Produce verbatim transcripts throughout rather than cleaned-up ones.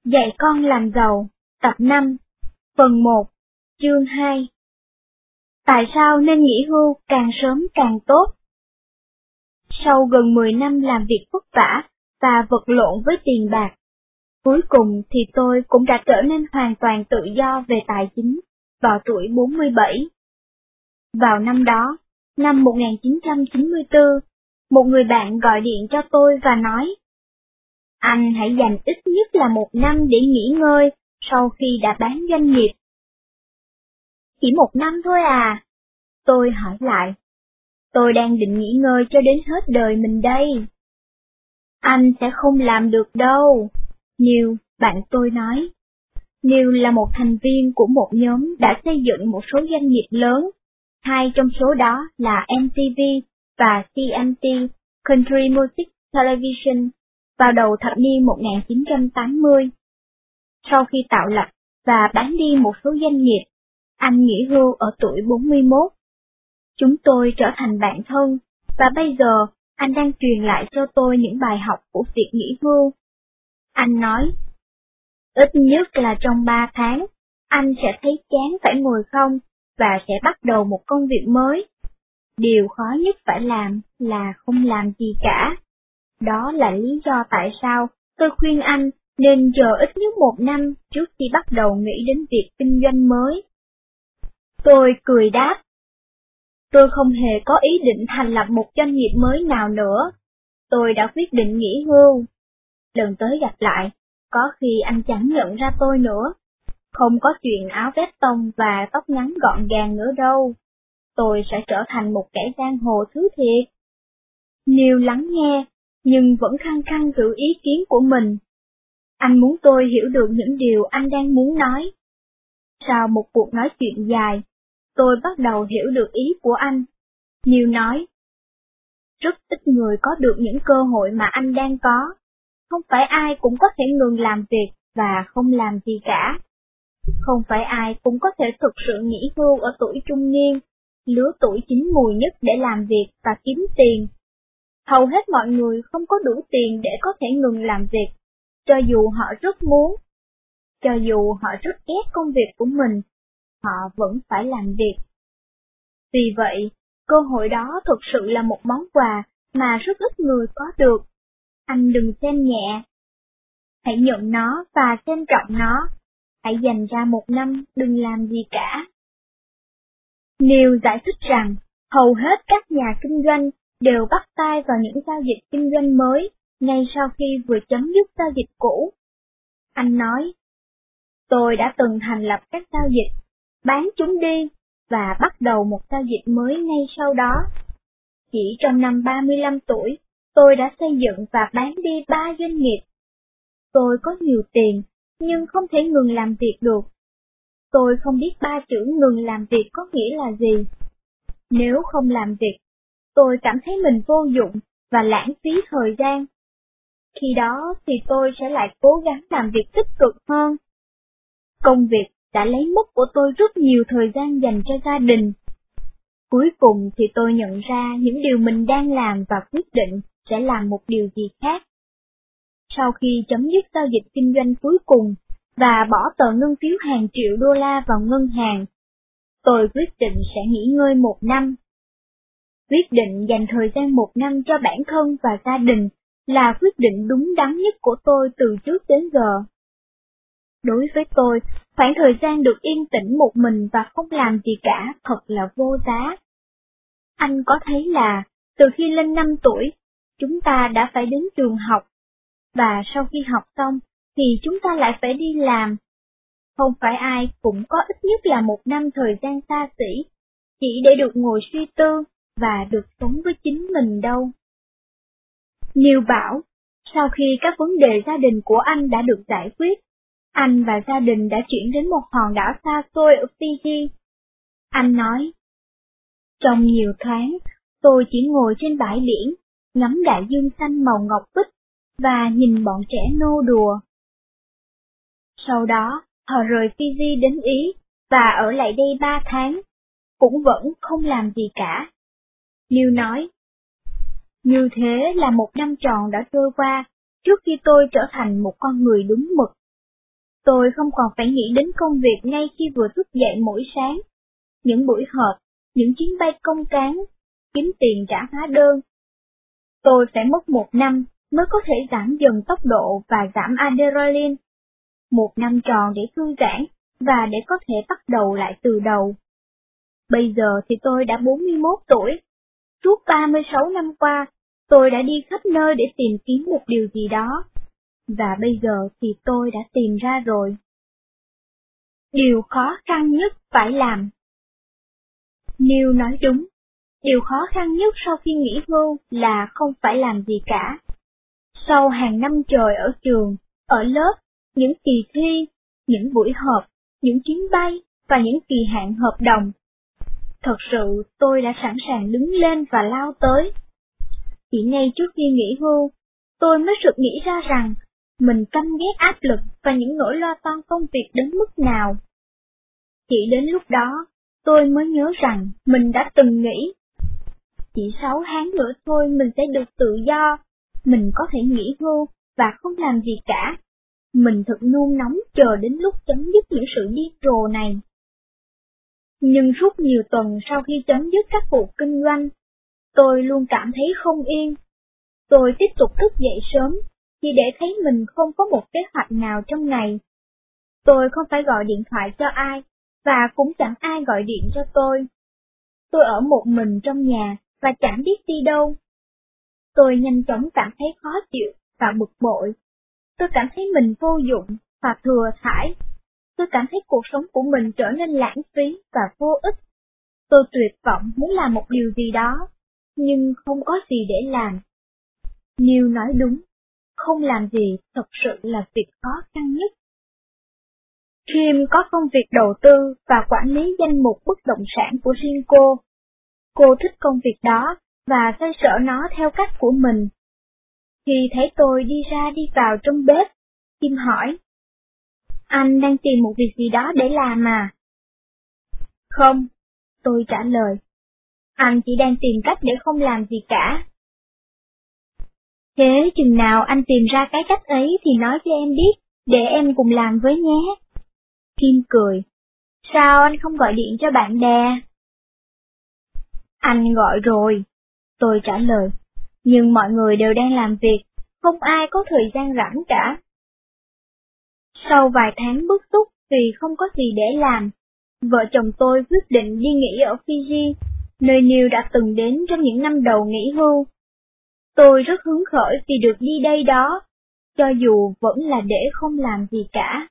Dạy con làm giàu, tập năm, phần một, chương hai. Tại sao nên nghỉ hưu càng sớm càng tốt? Sau gần mười năm làm việc vất vả và vật lộn với tiền bạc, cuối cùng thì tôi cũng đã trở nên hoàn toàn tự do về tài chính vào tuổi bốn mươi bảy. Vào năm đó, năm một nghìn chín trăm chín mươi tư, một người bạn gọi điện cho tôi và nói: "Anh hãy dành ít nhất là một năm để nghỉ ngơi sau khi đã bán doanh nghiệp." "Chỉ một năm thôi à?" Tôi hỏi lại. "Tôi đang định nghỉ ngơi cho đến hết đời mình đây." "Anh sẽ không làm được đâu," Neil, bạn tôi nói. Neil là một thành viên của một nhóm đã xây dựng một số doanh nghiệp lớn, hai trong số đó là em tê vê và xê em tê, Country Music Television, vào đầu thập niên một nghìn chín trăm tám mươi. Sau khi tạo lập và bán đi một số doanh nghiệp, anh nghỉ hưu ở tuổi bốn mươi mốt. Chúng tôi trở thành bạn thân, và bây giờ anh đang truyền lại cho tôi những bài học của việc nghỉ hưu. Anh nói: "Ít nhất là trong ba tháng, anh sẽ thấy chán phải ngồi không và sẽ bắt đầu một công việc mới. Điều khó nhất phải làm là không làm gì cả." Đó là lý do tại sao tôi khuyên anh nên chờ ít nhất một năm trước khi bắt đầu nghĩ đến việc kinh doanh mới. Tôi cười đáp: "Tôi không hề có ý định thành lập một doanh nghiệp mới nào nữa. Tôi đã quyết định nghỉ hưu. Lần tới gặp lại, có khi anh chẳng nhận ra tôi nữa. Không có chuyện áo vest tông và tóc ngắn gọn gàng nữa đâu. Tôi sẽ trở thành một kẻ giang hồ thứ thiệt." Neil lắng nghe, nhưng vẫn khăng khăng giữ ý kiến của mình. Anh muốn tôi hiểu được những điều anh đang muốn nói. Sau một cuộc nói chuyện dài, tôi bắt đầu hiểu được ý của anh. Neil nói: "Rất ít người có được những cơ hội mà anh đang có. Không phải ai cũng có thể ngừng làm việc và không làm gì cả. Không phải ai cũng có thể thực sự nghỉ hưu ở tuổi trung niên, lứa tuổi chín mùi nhất để làm việc và kiếm tiền. Hầu hết mọi người không có đủ tiền để có thể ngừng làm việc, cho dù họ rất muốn. Cho dù họ rất ghét công việc của mình, họ vẫn phải làm việc. Vì vậy, cơ hội đó thực sự là một món quà mà rất ít người có được. Anh đừng xem nhẹ. Hãy nhận nó và xem trọng nó. Hãy dành ra một năm đừng làm gì cả." Neil giải thích rằng, hầu hết các nhà kinh doanh đều bắt tay vào những giao dịch kinh doanh mới ngay sau khi vừa chấm dứt giao dịch cũ. Anh nói: "Tôi đã từng thành lập các giao dịch, bán chúng đi, và bắt đầu một giao dịch mới ngay sau đó. Chỉ trong năm ba mươi lăm tuổi, tôi đã xây dựng và bán đi ba doanh nghiệp. Tôi có nhiều tiền, nhưng không thể ngừng làm việc được. Tôi không biết ba chữ ngừng làm việc có nghĩa là gì. Nếu không làm việc, tôi cảm thấy mình vô dụng và lãng phí thời gian. Khi đó thì tôi sẽ lại cố gắng làm việc tích cực hơn. Công việc đã lấy mất của tôi rất nhiều thời gian dành cho gia đình. Cuối cùng thì tôi nhận ra những điều mình đang làm và quyết định sẽ làm một điều gì khác. Sau khi chấm dứt giao dịch kinh doanh cuối cùng và bỏ tờ ngân phiếu hàng triệu đô la vào ngân hàng, tôi quyết định sẽ nghỉ ngơi một năm. Quyết định dành thời gian một năm cho bản thân và gia đình là quyết định đúng đắn nhất của tôi từ trước đến giờ. Đối với tôi, khoảng thời gian được yên tĩnh một mình và không làm gì cả thật là vô giá. Anh có thấy là, từ khi lên năm tuổi, chúng ta đã phải đến trường học, và sau khi học xong thì chúng ta lại phải đi làm. Không phải ai cũng có ít nhất là một năm thời gian xa xỉ, chỉ để được ngồi suy tư và được sống với chính mình đâu." Neil bảo, sau khi các vấn đề gia đình của anh đã được giải quyết, anh và gia đình đã chuyển đến một hòn đảo xa xôi ở Fiji. Anh nói: "Trong nhiều tháng, tôi chỉ ngồi trên bãi biển, ngắm đại dương xanh màu ngọc bích và nhìn bọn trẻ nô đùa." Sau đó, họ rời Fiji đến Ý và ở lại đây ba tháng, cũng vẫn không làm gì cả. Neil nói: "Như thế là một năm tròn đã trôi qua trước khi tôi trở thành một con người đúng mực. Tôi không còn phải nghĩ đến công việc ngay khi vừa thức dậy mỗi sáng. Những buổi họp, những chuyến bay công cán, kiếm tiền trả hóa đơn. Tôi phải mất một năm mới có thể giảm dần tốc độ và giảm adrenaline. Một năm tròn để thư giãn và để có thể bắt đầu lại từ đầu. Bây giờ thì tôi đã bốn mươi mốt tuổi. Suốt ba mươi sáu năm qua, tôi đã đi khắp nơi để tìm kiếm một điều gì đó. Và bây giờ thì tôi đã tìm ra rồi. Điều khó khăn nhất phải làm. Neil nói đúng. Điều khó khăn nhất sau khi nghỉ hưu là không phải làm gì cả. Sau hàng năm trời ở trường, ở lớp, những kỳ thi, những buổi họp, những chuyến bay và những kỳ hạn hợp đồng, thật sự tôi đã sẵn sàng đứng lên và lao tới. Chỉ ngay trước khi nghỉ hưu, tôi mới sực nghĩ ra rằng mình căm ghét áp lực và những nỗi lo toan công việc đến mức nào. Chỉ đến lúc đó, tôi mới nhớ rằng mình đã từng nghĩ, chỉ sáu tháng nữa thôi mình sẽ được tự do, mình có thể nghỉ hưu và không làm gì cả. Mình thật nôn nóng chờ đến lúc chấm dứt những sự điên rồ này. Nhưng suốt nhiều tuần sau khi chấm dứt các cuộc kinh doanh, tôi luôn cảm thấy không yên. Tôi tiếp tục thức dậy sớm, chỉ để thấy mình không có một kế hoạch nào trong ngày. Tôi không phải gọi điện thoại cho ai, và cũng chẳng ai gọi điện cho tôi. Tôi ở một mình trong nhà và chẳng biết đi đâu. Tôi nhanh chóng cảm thấy khó chịu và bực bội. Tôi cảm thấy mình vô dụng và thừa thãi. Tôi cảm thấy cuộc sống của mình trở nên lãng phí và vô ích. Tôi tuyệt vọng muốn làm một điều gì đó, nhưng không có gì để làm. Neil nói đúng, không làm gì thật sự là việc khó khăn nhất. Kim có công việc đầu tư và quản lý danh mục bất động sản của riêng cô. Cô thích công việc đó và xoay sở nó theo cách của mình. Khi thấy tôi đi ra đi vào trong bếp, Kim hỏi, anh đang tìm một việc gì đó để làm à? Không, tôi trả lời, anh chỉ đang tìm cách để không làm gì cả. Thế chừng nào anh tìm ra cái cách ấy thì nói cho em biết, để em cùng làm với nhé. Kim cười, sao anh không gọi điện cho bạn bè? Anh gọi rồi, tôi trả lời, nhưng mọi người đều đang làm việc, không ai có thời gian rảnh cả. Sau vài tháng bức xúc vì không có gì để làm, vợ chồng tôi quyết định đi nghỉ ở Fiji, nơi Neil đã từng đến trong những năm đầu nghỉ hưu. Tôi rất hứng khởi vì được đi đây đó, cho dù vẫn là để không làm gì cả.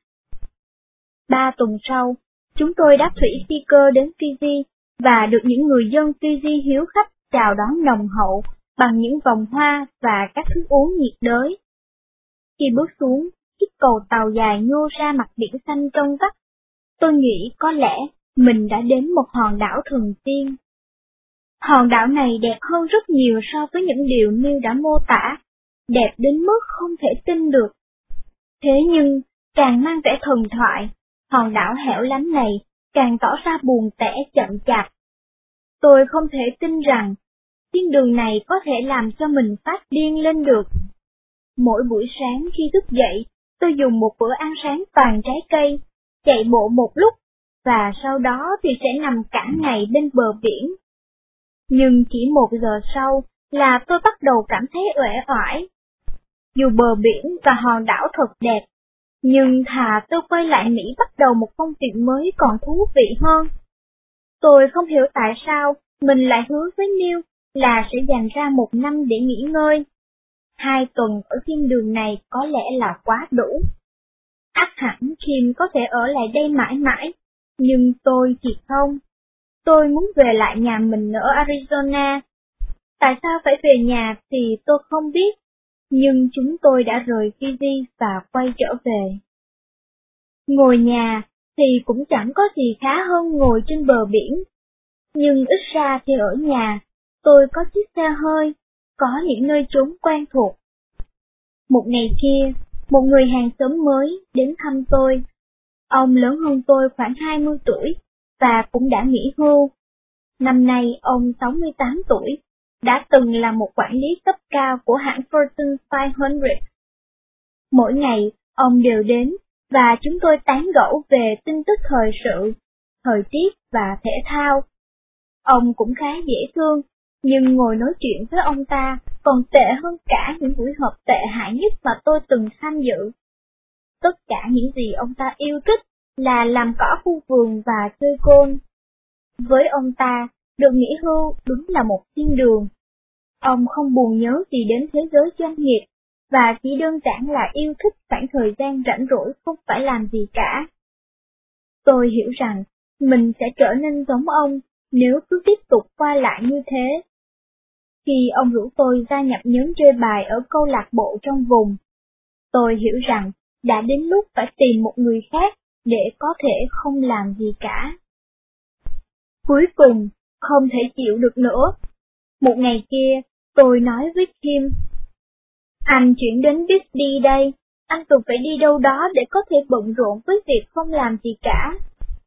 Ba tuần sau, chúng tôi đáp thủy phi cơ đến Fiji và được những người dân Fiji hiếu khách chào đón nồng hậu bằng những vòng hoa và các thức uống nhiệt đới. Khi bước xuống, chiếc cầu tàu dài nhô ra mặt biển xanh trong vắt, tôi nghĩ có lẽ mình đã đến một hòn đảo thần tiên. Hòn đảo này đẹp hơn rất nhiều so với những điều Neil đã mô tả, đẹp đến mức không thể tin được. Thế nhưng, càng mang vẻ thần thoại, hòn đảo hẻo lánh này càng tỏ ra buồn tẻ chậm chạp. Tôi không thể tin rằng, thiên đường này có thể làm cho mình phát điên lên được. Mỗi buổi sáng khi thức dậy, tôi dùng một bữa ăn sáng toàn trái cây, chạy bộ một lúc, và sau đó thì sẽ nằm cả ngày bên bờ biển. Nhưng chỉ một giờ sau là tôi bắt đầu cảm thấy uể oải. Dù bờ biển và hòn đảo thật đẹp, nhưng thà tôi quay lại Mỹ bắt đầu một công việc mới còn thú vị hơn. Tôi không hiểu tại sao mình lại hứa với Neil là sẽ dành ra một năm để nghỉ ngơi. Hai tuần ở thiên đường này có lẽ là quá đủ. Ắt hẳn Kim có thể ở lại đây mãi mãi, nhưng tôi thì không. Tôi muốn về lại nhà mình ở Arizona. Tại sao phải về nhà thì tôi không biết, nhưng chúng tôi đã rời Fiji và quay trở về. Ngồi nhà thì cũng chẳng có gì khá hơn ngồi trên bờ biển, nhưng ít ra thì ở nhà, tôi có chiếc xe hơi, có những nơi trốn quen thuộc. Một ngày kia, một người hàng xóm mới đến thăm tôi. Ông lớn hơn tôi khoảng hai mươi tuổi và cũng đã nghỉ hưu. Năm nay ông sáu mươi tám tuổi, đã từng là một quản lý cấp cao của hãng Fortune năm trăm. Mỗi ngày, ông đều đến và chúng tôi tán gẫu về tin tức thời sự, thời tiết và thể thao. Ông cũng khá dễ thương, nhưng ngồi nói chuyện với ông ta còn tệ hơn cả những buổi họp tệ hại nhất mà tôi từng tham dự. Tất cả những gì ông ta yêu thích là làm cỏ khu vườn và chơi golf. Với ông ta, được nghỉ hưu đúng là một thiên đường. Ông không buồn nhớ gì đến thế giới doanh nghiệp, và chỉ đơn giản là yêu thích khoảng thời gian rảnh rỗi không phải làm gì cả. Tôi hiểu rằng mình sẽ trở nên giống ông nếu cứ tiếp tục qua lại như thế. Khi ông rủ tôi gia nhập nhóm chơi bài ở câu lạc bộ trong vùng, tôi hiểu rằng đã đến lúc phải tìm một người khác để có thể không làm gì cả. Cuối cùng, không thể chịu được nữa. Một ngày kia, tôi nói với Kim, anh chuyển đến Bixby đây, anh cần phải đi đâu đó để có thể bận rộn với việc không làm gì cả.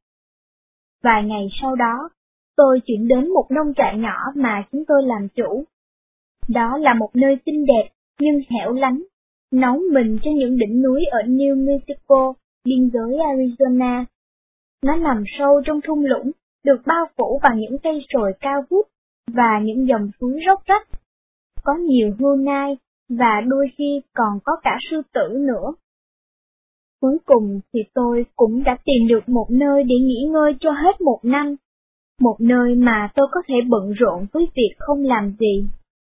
Vài ngày sau đó, tôi chuyển đến một nông trại nhỏ mà chúng tôi làm chủ. Đó là một nơi xinh đẹp nhưng hẻo lánh, nóng mình trên những đỉnh núi ở New Mexico, biên giới Arizona. Nó nằm sâu trong thung lũng, được bao phủ bằng những cây sồi cao vút và những dòng suối róc rách. Có nhiều hươu nai và đôi khi còn có cả sư tử nữa. Cuối cùng thì tôi cũng đã tìm được một nơi để nghỉ ngơi cho hết một năm, một nơi mà tôi có thể bận rộn với việc không làm gì.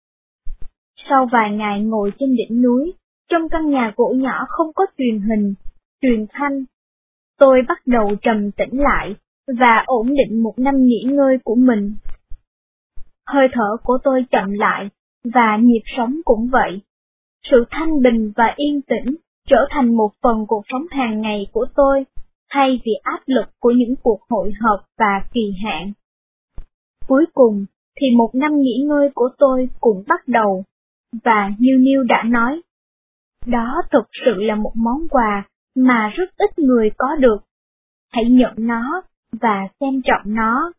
Sau vài ngày ngồi trên đỉnh núi, trong căn nhà gỗ nhỏ không có truyền hình, truyền thanh, tôi bắt đầu trầm tĩnh lại và ổn định một năm nghỉ ngơi của mình. Hơi thở của tôi chậm lại, và nhịp sống cũng vậy. Sự thanh bình và yên tĩnh trở thành một phần cuộc sống hàng ngày của tôi, thay vì áp lực của những cuộc hội họp và kỳ hạn. Cuối cùng thì một năm nghỉ ngơi của tôi cũng bắt đầu, và như Neil đã nói, đó thực sự là một món quà mà rất ít người có được. Hãy nhận nó và xem trọng nó.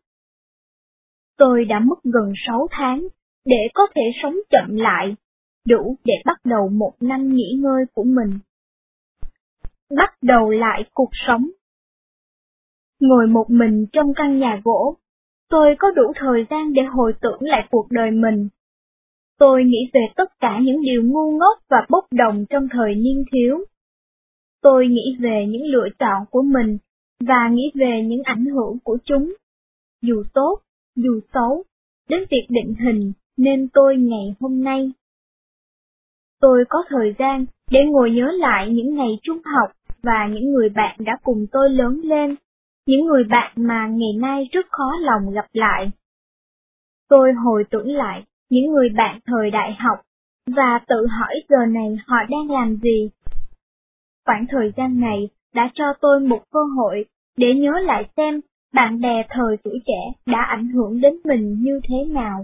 Tôi đã mất gần sáu tháng để có thể sống chậm lại, đủ để bắt đầu một năm nghỉ ngơi của mình. Bắt đầu lại cuộc sống. Ngồi một mình trong căn nhà gỗ, tôi có đủ thời gian để hồi tưởng lại cuộc đời mình. Tôi nghĩ về tất cả những điều ngu ngốc và bốc đồng trong thời niên thiếu. Tôi nghĩ về những lựa chọn của mình và nghĩ về những ảnh hưởng của chúng, dù tốt, dù xấu, đến việc định hình nên tôi ngày hôm nay. Tôi có thời gian để ngồi nhớ lại những ngày trung học và những người bạn đã cùng tôi lớn lên, những người bạn mà ngày nay rất khó lòng gặp lại. Tôi hồi tưởng lại những người bạn thời đại học và tự hỏi giờ này họ đang làm gì. Khoảng thời gian này đã cho tôi một cơ hội để nhớ lại xem bạn bè thời tuổi trẻ đã ảnh hưởng đến mình như thế nào.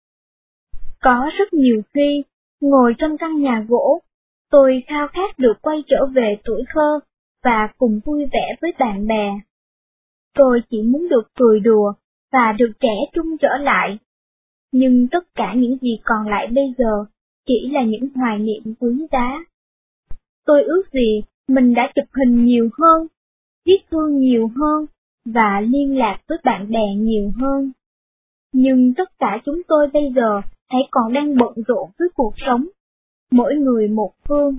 Có rất nhiều khi, ngồi trong căn nhà gỗ, tôi khao khát được quay trở về tuổi thơ và cùng vui vẻ với bạn bè. Tôi chỉ muốn được cười đùa và được trẻ trung trở lại. Nhưng tất cả những gì còn lại bây giờ chỉ là những hoài niệm quý giá. Tôi ước gì mình đã chụp hình nhiều hơn, viết thư nhiều hơn và liên lạc với bạn bè nhiều hơn. Nhưng tất cả chúng tôi bây giờ hãy còn đang bận rộn với cuộc sống, mỗi người một phương.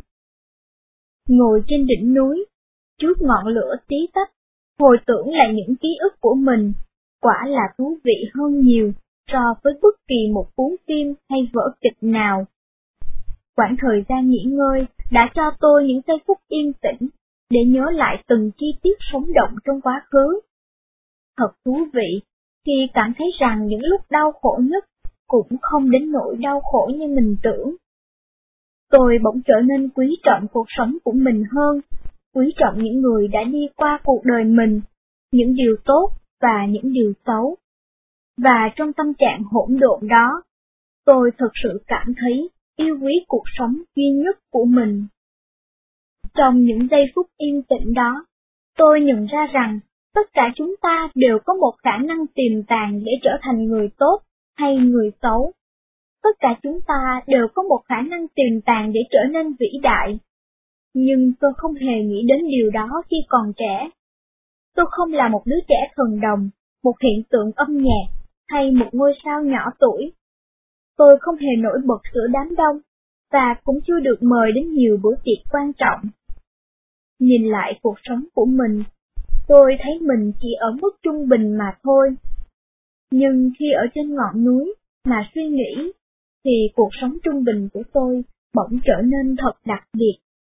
Ngồi trên đỉnh núi, trước ngọn lửa tí tách, hồi tưởng lại những ký ức của mình, quả là thú vị hơn nhiều so với bất kỳ một cuốn phim hay vở kịch nào. Quãng thời gian nghỉ ngơi đã cho tôi những giây phút yên tĩnh để nhớ lại từng chi tiết sống động trong quá khứ. Thật thú vị khi cảm thấy rằng những lúc đau khổ nhất cũng không đến nỗi đau khổ như mình tưởng. Tôi bỗng trở nên quý trọng cuộc sống của mình hơn, quý trọng những người đã đi qua cuộc đời mình, những điều tốt và những điều xấu. Và trong tâm trạng hỗn độn đó, tôi thực sự cảm thấy yêu quý cuộc sống duy nhất của mình. Trong những giây phút yên tĩnh đó, tôi nhận ra rằng tất cả chúng ta đều có một khả năng tiềm tàng để trở thành người tốt hay người xấu. Tất cả chúng ta đều có một khả năng tiềm tàng để trở nên vĩ đại. Nhưng tôi không hề nghĩ đến điều đó khi còn trẻ. Tôi không là một đứa trẻ thần đồng, một hiện tượng âm nhạc, hay một ngôi sao nhỏ tuổi. Tôi không hề nổi bật giữa đám đông, và cũng chưa được mời đến nhiều bữa tiệc quan trọng. Nhìn lại cuộc sống của mình, tôi thấy mình chỉ ở mức trung bình mà thôi. Nhưng khi ở trên ngọn núi mà suy nghĩ, thì cuộc sống trung bình của tôi bỗng trở nên thật đặc biệt.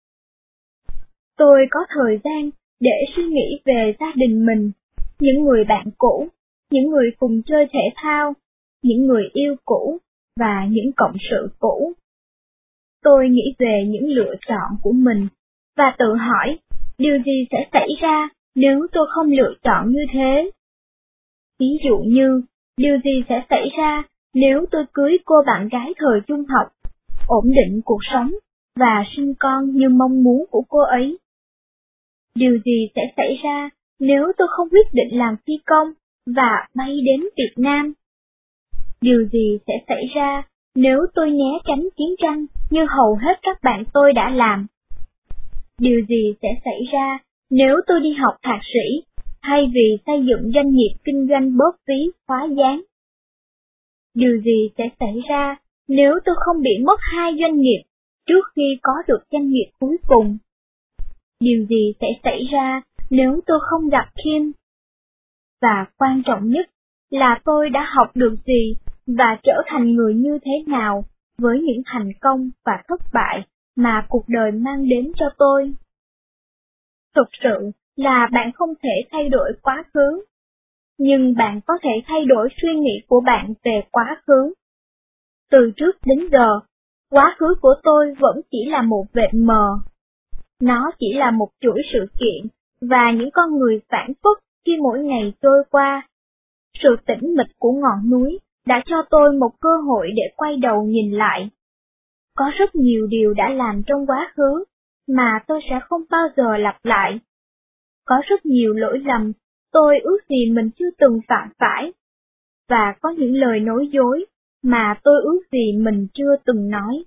Tôi có thời gian để suy nghĩ về gia đình mình, những người bạn cũ, những người cùng chơi thể thao, những người yêu cũ và những cộng sự cũ. Tôi nghĩ về những lựa chọn của mình và tự hỏi điều gì sẽ xảy ra nếu tôi không lựa chọn như thế. Ví dụ như, điều gì sẽ xảy ra nếu tôi cưới cô bạn gái thời trung học, ổn định cuộc sống và sinh con như mong muốn của cô ấy. Điều gì sẽ xảy ra nếu tôi không quyết định làm phi công và bay đến Việt Nam? Điều gì sẽ xảy ra nếu tôi né tránh chiến tranh như hầu hết các bạn tôi đã làm? Điều gì sẽ xảy ra nếu tôi đi học thạc sĩ, thay vì xây dựng doanh nghiệp kinh doanh bóp ví khóa dán? Điều gì sẽ xảy ra nếu tôi không bị mất hai doanh nghiệp trước khi có được doanh nghiệp cuối cùng? Điều gì sẽ xảy ra nếu tôi không gặp Kim? Và quan trọng nhất là tôi đã học được gì và trở thành người như thế nào với những thành công và thất bại mà cuộc đời mang đến cho tôi. Thực sự là bạn không thể thay đổi quá khứ, nhưng bạn có thể thay đổi suy nghĩ của bạn về quá khứ. Từ trước đến giờ, quá khứ của tôi vẫn chỉ là một vệt mờ. Nó chỉ là một chuỗi sự kiện và những con người phản phất khi mỗi ngày trôi qua. Sự tĩnh mịch của ngọn núi đã cho tôi một cơ hội để quay đầu nhìn lại. Có rất nhiều điều đã làm trong quá khứ mà tôi sẽ không bao giờ lặp lại. Có rất nhiều lỗi lầm tôi ước gì mình chưa từng phạm phải. Và có những lời nói dối mà tôi ước gì mình chưa từng nói.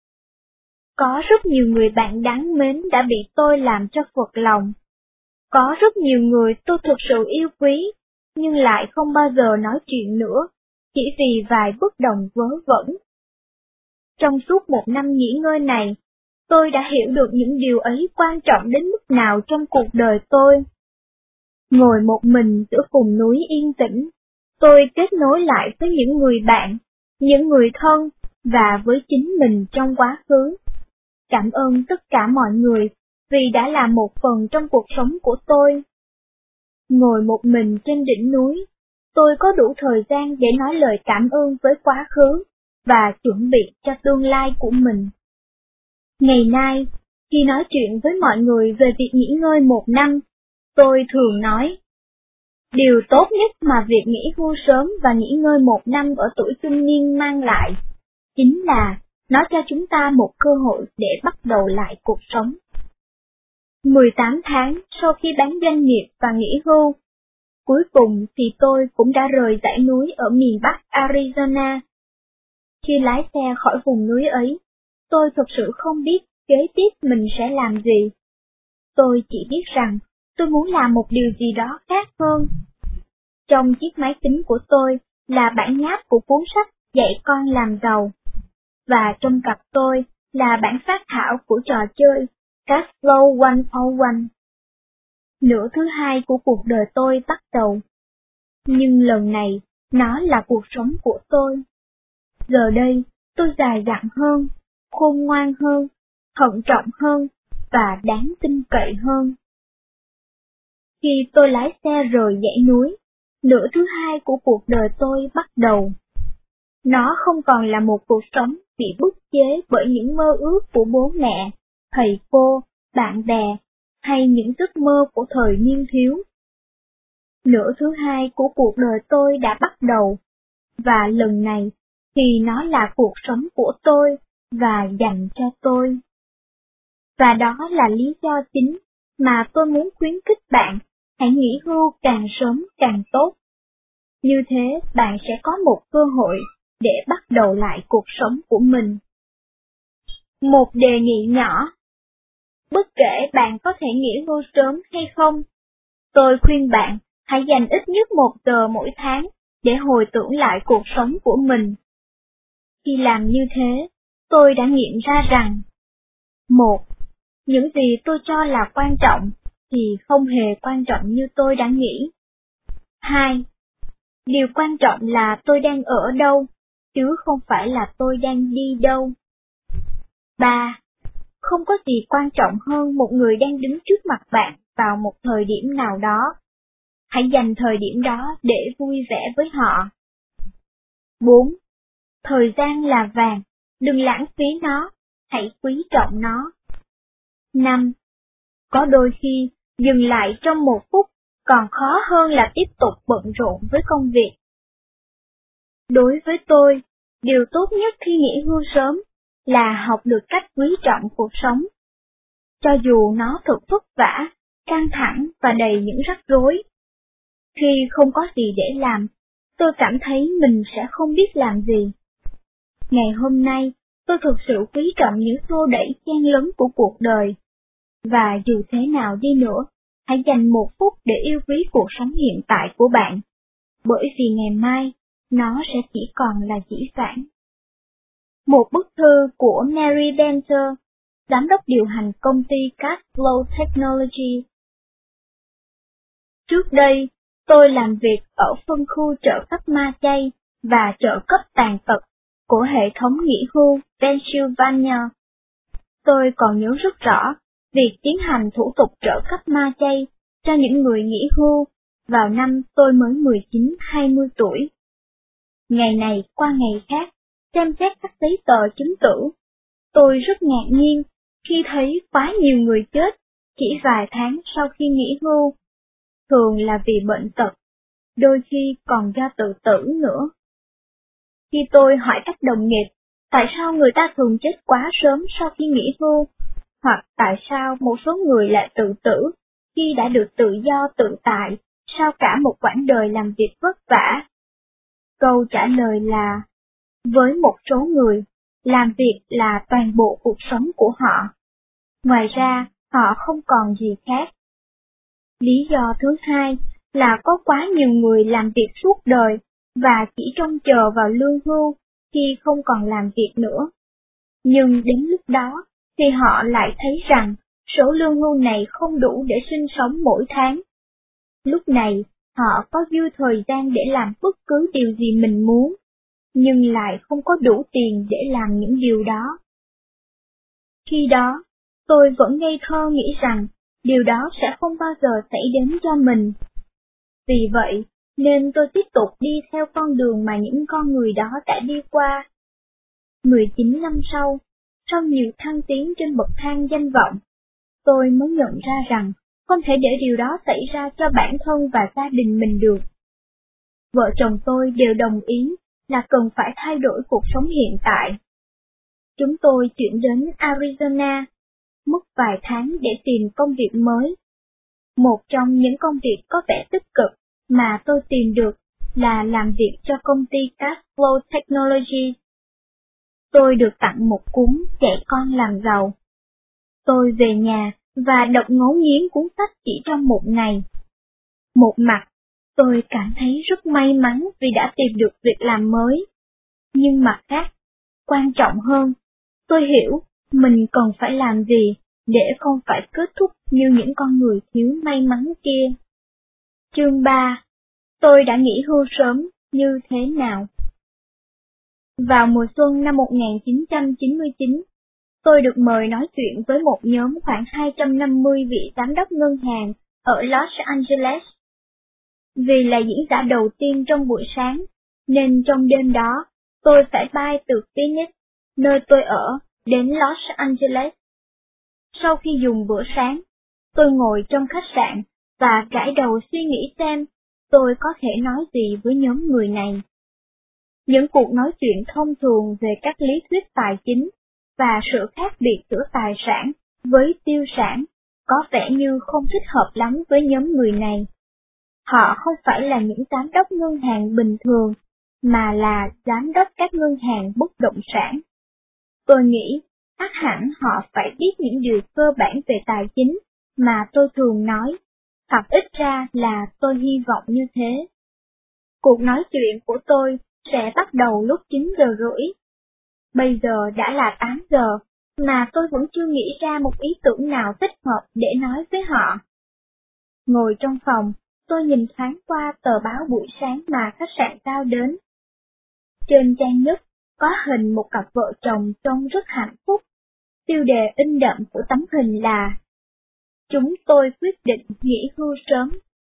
Có rất nhiều người bạn đáng mến đã bị tôi làm cho phật lòng. Có rất nhiều người tôi thực sự yêu quý, nhưng lại không bao giờ nói chuyện nữa, chỉ vì vài bất đồng vớ vẩn. Trong suốt một năm nghỉ ngơi này, tôi đã hiểu được những điều ấy quan trọng đến mức nào trong cuộc đời tôi. Ngồi một mình giữa vùng núi yên tĩnh, tôi kết nối lại với những người bạn, những người thân và với chính mình trong quá khứ. Cảm ơn tất cả mọi người vì đã là một phần trong cuộc sống của tôi. Ngồi một mình trên đỉnh núi, tôi có đủ thời gian để nói lời cảm ơn với quá khứ và chuẩn bị cho tương lai của mình. Ngày nay, khi nói chuyện với mọi người về việc nghỉ ngơi một năm, tôi thường nói, điều tốt nhất mà việc nghỉ hưu sớm và nghỉ ngơi một năm ở tuổi trung niên mang lại, chính là nó cho chúng ta một cơ hội để bắt đầu lại cuộc sống. mười tám tháng sau khi bán doanh nghiệp và nghỉ hưu, cuối cùng thì tôi cũng đã rời dãy núi ở miền Bắc Arizona. Khi lái xe khỏi vùng núi ấy, tôi thực sự không biết kế tiếp mình sẽ làm gì. Tôi chỉ biết rằng tôi muốn làm một điều gì đó khác hơn. Trong chiếc máy tính của tôi là bản nháp của cuốn sách Dạy con làm giàu, và trong cặp tôi là bản phát thảo của trò chơi Cashflow một không một. Nửa thứ hai của cuộc đời tôi bắt đầu. Nhưng lần này, nó là cuộc sống của tôi. Giờ đây, tôi dày dặn hơn, khôn ngoan hơn, thận trọng hơn và đáng tin cậy hơn. Khi tôi lái xe rời dãy núi, nửa thứ hai của cuộc đời tôi bắt đầu. Nó không còn là một cuộc sống bị bức chế bởi những mơ ước của bố mẹ, thầy cô, bạn bè, hay những giấc mơ của thời niên thiếu. Nửa thứ hai của cuộc đời tôi đã bắt đầu, và lần này thì nó là cuộc sống của tôi và dành cho tôi. Và đó là lý do chính mà tôi muốn khuyến khích bạn hãy nghỉ hưu càng sớm càng tốt. Như thế bạn sẽ có một cơ hội để bắt đầu lại cuộc sống của mình. Một đề nghị nhỏ. bất kể bạn có thể nghỉ hưu sớm hay không. Tôi khuyên bạn hãy dành ít nhất một giờ mỗi tháng để hồi tưởng lại cuộc sống của mình. Khi làm như thế, tôi đã nghiệm ra rằng: một. Những gì tôi cho là quan trọng thì không hề quan trọng như tôi đã nghĩ. Hai. Điều quan trọng là tôi đang ở đâu, chứ không phải là tôi đang đi đâu. Ba. Không có gì quan trọng hơn một người đang đứng trước mặt bạn vào một thời điểm nào đó. Hãy dành thời điểm đó để vui vẻ với họ. Bốn. Thời gian là vàng, đừng lãng phí nó, hãy quý trọng nó. Năm. Có đôi khi, dừng lại trong một phút còn khó hơn là tiếp tục bận rộn với công việc. Đối với tôi, điều tốt nhất khi nghỉ hưu sớm là học được cách quý trọng cuộc sống. Cho dù nó thật vất vả, căng thẳng và đầy những rắc rối. Khi không có gì để làm, tôi cảm thấy mình sẽ không biết làm gì. Ngày hôm nay, tôi thực sự quý trọng những xô đẩy chen lấn của cuộc đời. Và dù thế nào đi nữa, hãy dành một phút để yêu quý cuộc sống hiện tại của bạn. Bởi vì ngày mai, nó sẽ chỉ còn là dĩ vãng. Một bức thư của Mary Benter, giám đốc điều hành công ty Cashflow Technology. Trước đây, tôi làm việc ở phân khu trợ cấp ma chay và trợ cấp tàn tật của hệ thống nghỉ hưu Pennsylvania. Tôi còn nhớ rất rõ việc tiến hành thủ tục trợ cấp ma chay cho những người nghỉ hưu vào năm tôi mới mười chín hai mươi tuổi. Ngày này qua ngày khác, xem xét các giấy tờ chứng tử, tôi rất ngạc nhiên khi thấy quá nhiều người chết chỉ vài tháng sau khi nghỉ hưu, thường là vì bệnh tật, đôi khi còn do tự tử nữa. Khi tôi hỏi các đồng nghiệp tại sao người ta thường chết quá sớm sau khi nghỉ hưu, hoặc tại sao một số người lại tự tử khi đã được tự do tự tại sau cả một quãng đời làm việc vất vả, câu trả lời là: với một số người, làm việc là toàn bộ cuộc sống của họ. Ngoài ra, họ không còn gì khác. Lý do thứ hai là có quá nhiều người làm việc suốt đời và chỉ trông chờ vào lương hưu khi không còn làm việc nữa. Nhưng đến lúc đó, thì họ lại thấy rằng số lương hưu này không đủ để sinh sống mỗi tháng. Lúc này, họ có dư thời gian để làm bất cứ điều gì mình muốn, nhưng lại không có đủ tiền để làm những điều đó. Khi đó, tôi vẫn ngây thơ nghĩ rằng điều đó sẽ không bao giờ xảy đến cho mình. Vì vậy, nên tôi tiếp tục đi theo con đường mà những con người đó đã đi qua. mười chín năm sau, sau nhiều thăng tiến trên bậc thang danh vọng, tôi mới nhận ra rằng không thể để điều đó xảy ra cho bản thân và gia đình mình được. Vợ chồng tôi đều đồng ý là cần phải thay đổi cuộc sống hiện tại. Chúng tôi chuyển đến Arizona, mất vài tháng để tìm công việc mới. Một trong những công việc có vẻ tích cực mà tôi tìm được là làm việc cho công ty Cashflow Technology. Tôi được tặng một cuốn Dạy con làm giàu. Tôi về nhà và đọc ngấu nghiến cuốn sách chỉ trong một ngày. Một mặt, tôi cảm thấy rất may mắn vì đã tìm được việc làm mới. Nhưng mặt khác, quan trọng hơn, tôi hiểu mình cần phải làm gì để không phải kết thúc như những con người thiếu may mắn kia. Chương ba. Tôi đã nghỉ hưu sớm như thế nào? Vào mùa xuân năm một nghìn chín trăm chín mươi chín, tôi được mời nói chuyện với một nhóm khoảng hai trăm năm mươi vị giám đốc ngân hàng ở Los Angeles. Vì là diễn giả đầu tiên trong buổi sáng, nên trong đêm đó, tôi phải bay từ Phoenix, nơi tôi ở, đến Los Angeles. Sau khi dùng bữa sáng, tôi ngồi trong khách sạn và gãi đầu suy nghĩ xem tôi có thể nói gì với nhóm người này. Những cuộc nói chuyện thông thường về các lý thuyết tài chính và sự khác biệt giữa tài sản với tiêu sản có vẻ như không thích hợp lắm với nhóm người này. Họ không phải là những giám đốc ngân hàng bình thường, mà là giám đốc các ngân hàng bất động sản. Tôi nghĩ chắc hẳn họ phải biết những điều cơ bản về tài chính mà tôi thường nói, hoặc ít ra là tôi hy vọng như thế. Cuộc nói chuyện của tôi sẽ bắt đầu lúc chín giờ rưỡi. Bây giờ đã là tám giờ, mà tôi vẫn chưa nghĩ ra một ý tưởng nào thích hợp để nói với họ. Ngồi trong phòng, tôi nhìn thoáng qua tờ báo buổi sáng mà khách sạn giao đến. Trên trang nhất có hình một cặp vợ chồng trông rất hạnh phúc. Tiêu đề in đậm của tấm hình là "Chúng tôi quyết định nghỉ hưu sớm".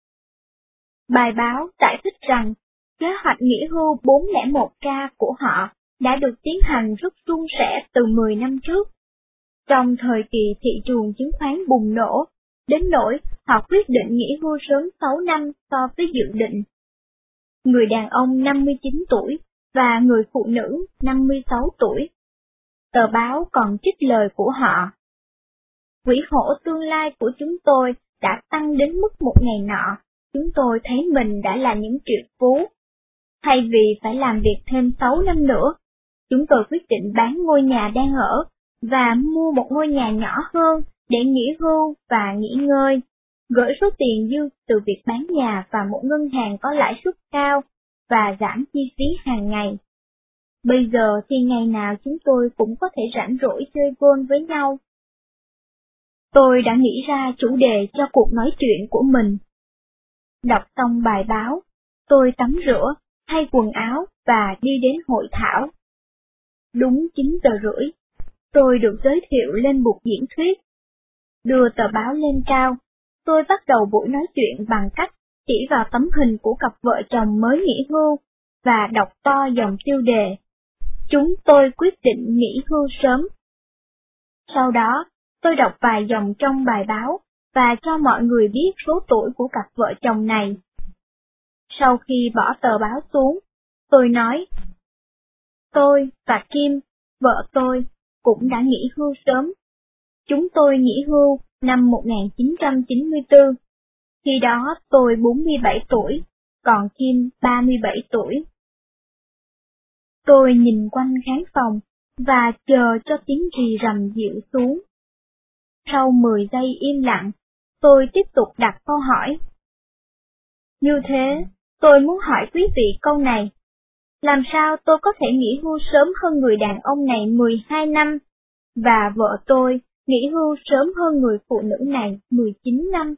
Bài báo giải thích rằng kế hoạch nghỉ hưu bốn không một k của họ đã được tiến hành rất suôn sẻ từ mười năm trước. Trong thời kỳ thị trường chứng khoán bùng nổ, đến nỗi họ quyết định nghỉ hưu sớm sáu năm so với dự định. Người đàn ông năm mươi chín tuổi và người phụ nữ năm mươi sáu tuổi. Tờ báo còn trích lời của họ. Quỹ hỗ tương lai của chúng tôi đã tăng đến mức một ngày nọ, chúng tôi thấy mình đã là những triệu phú. Thay vì phải làm việc thêm sáu năm nữa, chúng tôi quyết định bán ngôi nhà đang ở và mua một ngôi nhà nhỏ hơn để nghỉ hưu và nghỉ ngơi, gửi số tiền dư từ việc bán nhà vào một ngân hàng có lãi suất cao và giảm chi phí hàng ngày. Bây giờ thì ngày nào chúng tôi cũng có thể rảnh rỗi chơi golf với nhau. Tôi đã nghĩ ra chủ đề cho cuộc nói chuyện của mình. Đọc xong bài báo, tôi tắm rửa, thay quần áo và đi đến hội thảo. Đúng chín giờ rưỡi, tôi được giới thiệu lên bục diễn thuyết. Đưa tờ báo lên cao, tôi bắt đầu buổi nói chuyện bằng cách chỉ vào tấm hình của cặp vợ chồng mới nghỉ hưu và đọc to dòng tiêu đề: "Chúng tôi quyết định nghỉ hưu sớm". Sau đó, tôi đọc vài dòng trong bài báo và cho mọi người biết số tuổi của cặp vợ chồng này. Sau khi bỏ tờ báo xuống, tôi nói: "Tôi và Kim, vợ tôi, cũng đã nghỉ hưu sớm. Chúng tôi nghỉ hưu năm một nghìn chín trăm chín mươi tư. Khi đó tôi bốn mươi bảy tuổi, còn Kim ba mươi bảy tuổi. Tôi nhìn quanh khán phòng và chờ cho tiếng rì rầm dịu xuống. Sau mười giây im lặng, tôi tiếp tục đặt câu hỏi. Như thế, tôi muốn hỏi quý vị câu này. Làm sao tôi có thể nghỉ hưu sớm hơn người đàn ông này mười hai năm, và vợ tôi nghỉ hưu sớm hơn người phụ nữ này mười chín năm?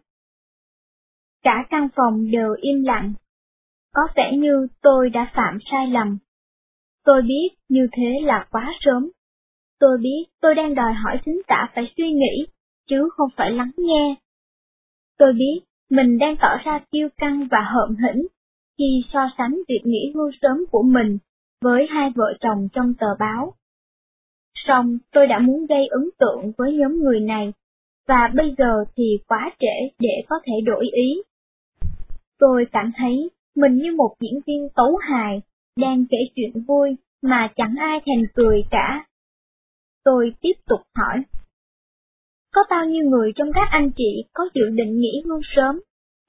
Cả căn phòng đều im lặng. Có vẻ như tôi đã phạm sai lầm. Tôi biết như thế là quá sớm. Tôi biết tôi đang đòi hỏi thính giả phải suy nghĩ, chứ không phải lắng nghe. Tôi biết mình đang tỏ ra kiêu căng và hợm hĩnh khi so sánh việc nghỉ hưu sớm của mình với hai vợ chồng trong tờ báo. Song tôi đã muốn gây ấn tượng với nhóm người này, và bây giờ thì quá trễ để có thể đổi ý. Tôi cảm thấy mình như một diễn viên tấu hài, đang kể chuyện vui mà chẳng ai thèm cười cả. Tôi tiếp tục hỏi. Có bao nhiêu người trong các anh chị có dự định nghỉ hưu sớm?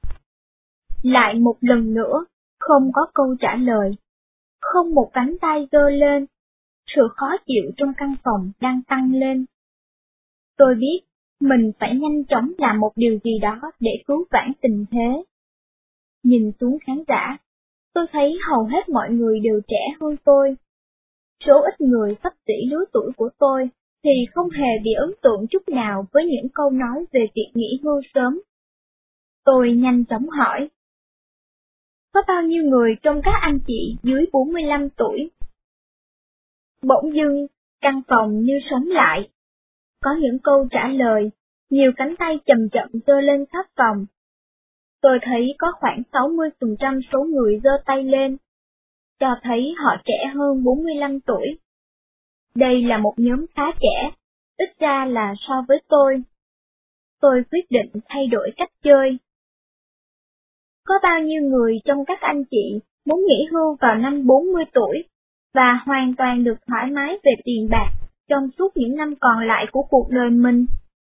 Lại một lần nữa, không có câu trả lời. Không một cánh tay giơ lên. Sự khó chịu trong căn phòng đang tăng lên. Tôi biết mình phải nhanh chóng làm một điều gì đó để cứu vãn tình thế. Nhìn xuống khán giả, tôi thấy hầu hết mọi người đều trẻ hơn tôi. Số ít người xấp xỉ lứa tuổi của tôi thì không hề bị ấn tượng chút nào với những câu nói về việc nghỉ hưu sớm. Tôi nhanh chóng hỏi. Có bao nhiêu người trong các anh chị dưới bốn mươi lăm tuổi? Bỗng dưng, căn phòng như sống lại. Có những câu trả lời, nhiều cánh tay chậm chậm giơ lên khắp phòng. Tôi thấy có khoảng sáu mươi phần trăm số người giơ tay lên, cho thấy họ trẻ hơn bốn mươi lăm tuổi. Đây là một nhóm khá trẻ, ít ra là so với tôi. Tôi quyết định thay đổi cách chơi. Có bao nhiêu người trong các anh chị muốn nghỉ hưu vào năm bốn mươi tuổi và hoàn toàn được thoải mái về tiền bạc trong suốt những năm còn lại của cuộc đời mình?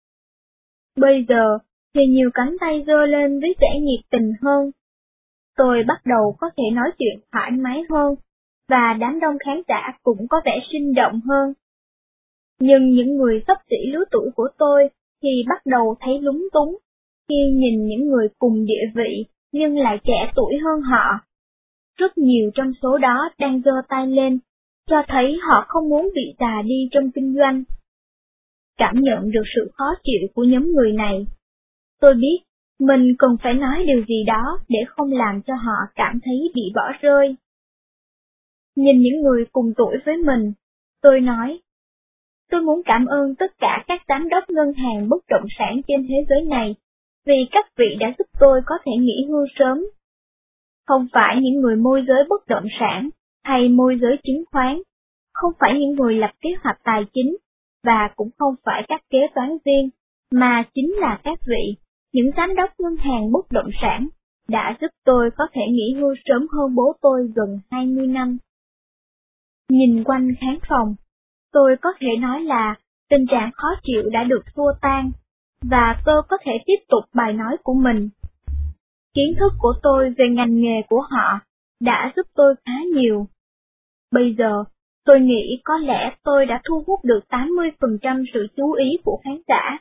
Bây giờ thì nhiều cánh tay giơ lên với vẻ nhiệt tình hơn. Tôi bắt đầu có thể nói chuyện thoải mái hơn, và đám đông khán giả cũng có vẻ sinh động hơn. Nhưng những người xấp xỉ lứa tuổi của tôi thì bắt đầu thấy lúng túng khi nhìn những người cùng địa vị nhưng lại trẻ tuổi hơn họ. Rất nhiều trong số đó đang giơ tay lên, cho thấy họ không muốn bị già đi trong kinh doanh. Cảm nhận được sự khó chịu của nhóm người này. Tôi biết mình cần phải nói điều gì đó để không làm cho họ cảm thấy bị bỏ rơi. Nhìn những người cùng tuổi với mình, tôi nói, tôi muốn cảm ơn tất cả các giám đốc ngân hàng bất động sản trên thế giới này, vì các vị đã giúp tôi có thể nghỉ hưu sớm. Không phải những người môi giới bất động sản hay môi giới chứng khoán, không phải những người lập kế hoạch tài chính, và cũng không phải các kế toán viên, mà chính là các vị, những giám đốc ngân hàng bất động sản, đã giúp tôi có thể nghỉ hưu sớm hơn bố tôi gần hai mươi năm. Nhìn quanh khán phòng, tôi có thể nói là tình trạng khó chịu đã được xua tan, và tôi có thể tiếp tục bài nói của mình. Kiến thức của tôi về ngành nghề của họ đã giúp tôi khá nhiều. Bây giờ, tôi nghĩ có lẽ tôi đã thu hút được tám mươi phần trăm sự chú ý của khán giả.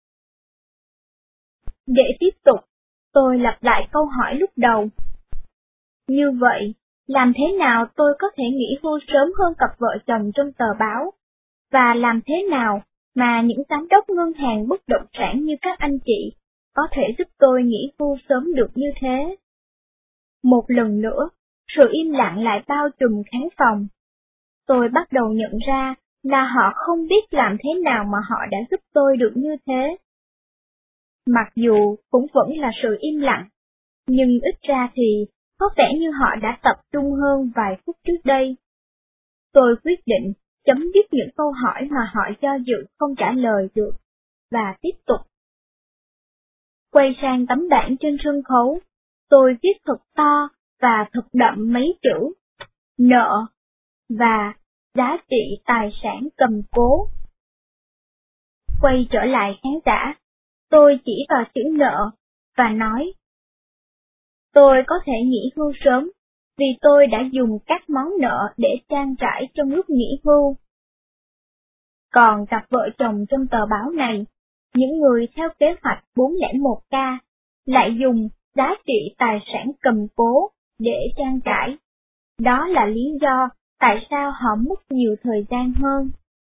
Để tiếp tục, tôi lặp lại câu hỏi lúc đầu. Như vậy, làm thế nào tôi có thể nghỉ hưu sớm hơn cặp vợ chồng trong tờ báo? Và làm thế nào mà những giám đốc ngân hàng bất động sản như các anh chị có thể giúp tôi nghỉ hưu sớm được như thế? Một lần nữa, sự im lặng lại bao trùm khán phòng. Tôi bắt đầu nhận ra là họ không biết làm thế nào mà họ đã giúp tôi được như thế. Mặc dù cũng vẫn là sự im lặng, nhưng ít ra thì có vẻ như họ đã tập trung hơn vài phút trước đây. Tôi quyết định chấm dứt những câu hỏi mà họ do dự không trả lời được, và tiếp tục. Quay sang tấm bảng trên sân khấu, tôi viết thật to và thật đậm mấy chữ nợ và giá trị tài sản cầm cố. Quay trở lại khán giả, tôi chỉ vào chữ nợ và nói, tôi có thể nghỉ hưu sớm vì tôi đã dùng các món nợ để trang trải trong lúc nghỉ hưu. Còn cặp vợ chồng trong tờ báo này, những người theo kế hoạch bốn không một K, lại dùng giá trị tài sản cầm cố để trang trải. Đó là lý do tại sao họ mất nhiều thời gian hơn.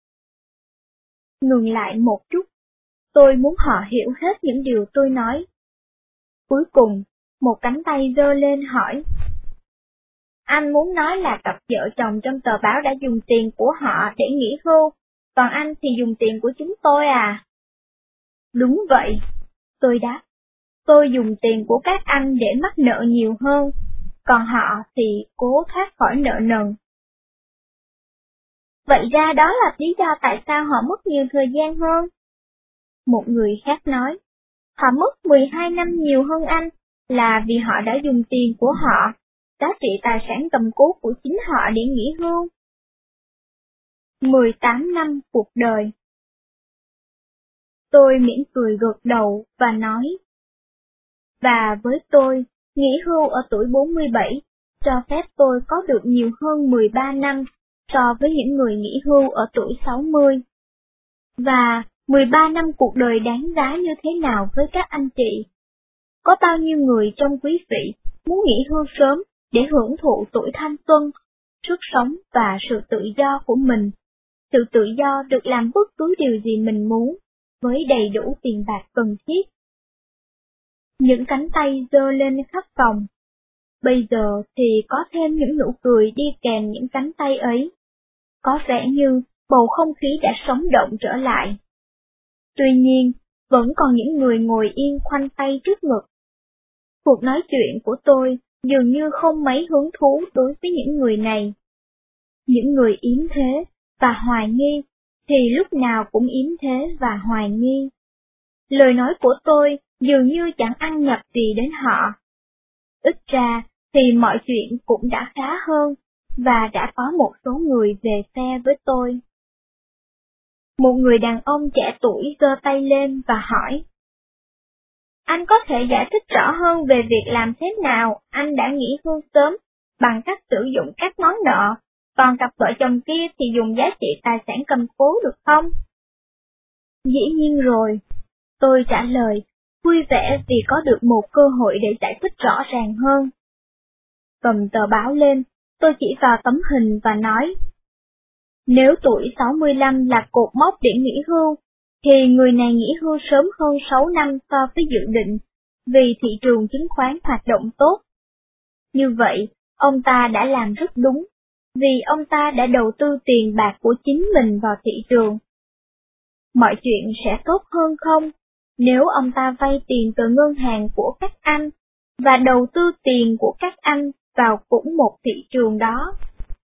Ngừng lại một chút, tôi muốn họ hiểu hết những điều tôi nói. Cuối cùng, một cánh tay giơ lên hỏi. Anh muốn nói là cặp vợ chồng trong tờ báo đã dùng tiền của họ để nghỉ hưu, còn anh thì dùng tiền của chúng tôi à? Đúng vậy, tôi đáp. Tôi dùng tiền của các anh để mắc nợ nhiều hơn, còn họ thì cố thoát khỏi nợ nần. Vậy ra đó là lý do tại sao họ mất nhiều thời gian hơn. Một người khác nói, họ mất mười hai năm nhiều hơn anh, là vì họ đã dùng tiền của họ, giá trị tài sản cầm cố của chính họ để nghỉ hưu. mười tám năm cuộc đời. Tôi mỉm cười gật đầu và nói, và với tôi, nghỉ hưu ở tuổi bốn mươi bảy, cho phép tôi có được nhiều hơn mười ba năm so với những người nghỉ hưu ở tuổi sáu mươi. Và mười ba năm cuộc đời đáng giá như thế nào với các anh chị? Có bao nhiêu người trong quý vị muốn nghỉ hưu sớm để hưởng thụ tuổi thanh xuân, sức sống và sự tự do của mình, sự tự do được làm bất cứ điều gì mình muốn, với đầy đủ tiền bạc cần thiết? Những cánh tay giơ lên khắp phòng. Bây giờ thì có thêm những nụ cười đi kèm những cánh tay ấy. Có vẻ như bầu không khí đã sống động trở lại. Tuy nhiên, vẫn còn những người ngồi yên khoanh tay trước ngực. Cuộc nói chuyện của tôi dường như không mấy hứng thú đối với những người này. Những người yếm thế và hoài nghi thì lúc nào cũng yếm thế và hoài nghi. Lời nói của tôi dường như chẳng ăn nhập gì đến họ. Ít ra thì mọi chuyện cũng đã khá hơn, và đã có một số người về phe với tôi. Một người đàn ông trẻ tuổi giơ tay lên và hỏi, anh có thể giải thích rõ hơn về việc làm thế nào anh đã nghỉ hưu sớm bằng cách sử dụng các món nợ còn cặp vợ chồng kia thì dùng giá trị tài sản cầm cố được không? Dĩ nhiên rồi, tôi trả lời, vui vẻ vì có được một cơ hội để giải thích rõ ràng hơn. Cầm tờ báo lên, tôi chỉ vào tấm hình và nói, nếu tuổi sáu mươi lăm là cột mốc để nghỉ hưu, thì người này nghỉ hưu sớm hơn sáu năm so với dự định, vì thị trường chứng khoán hoạt động tốt. Như vậy, ông ta đã làm rất đúng, vì ông ta đã đầu tư tiền bạc của chính mình vào thị trường. Mọi chuyện sẽ tốt hơn không, nếu ông ta vay tiền từ ngân hàng của các anh, và đầu tư tiền của các anh vào cũng một thị trường đó.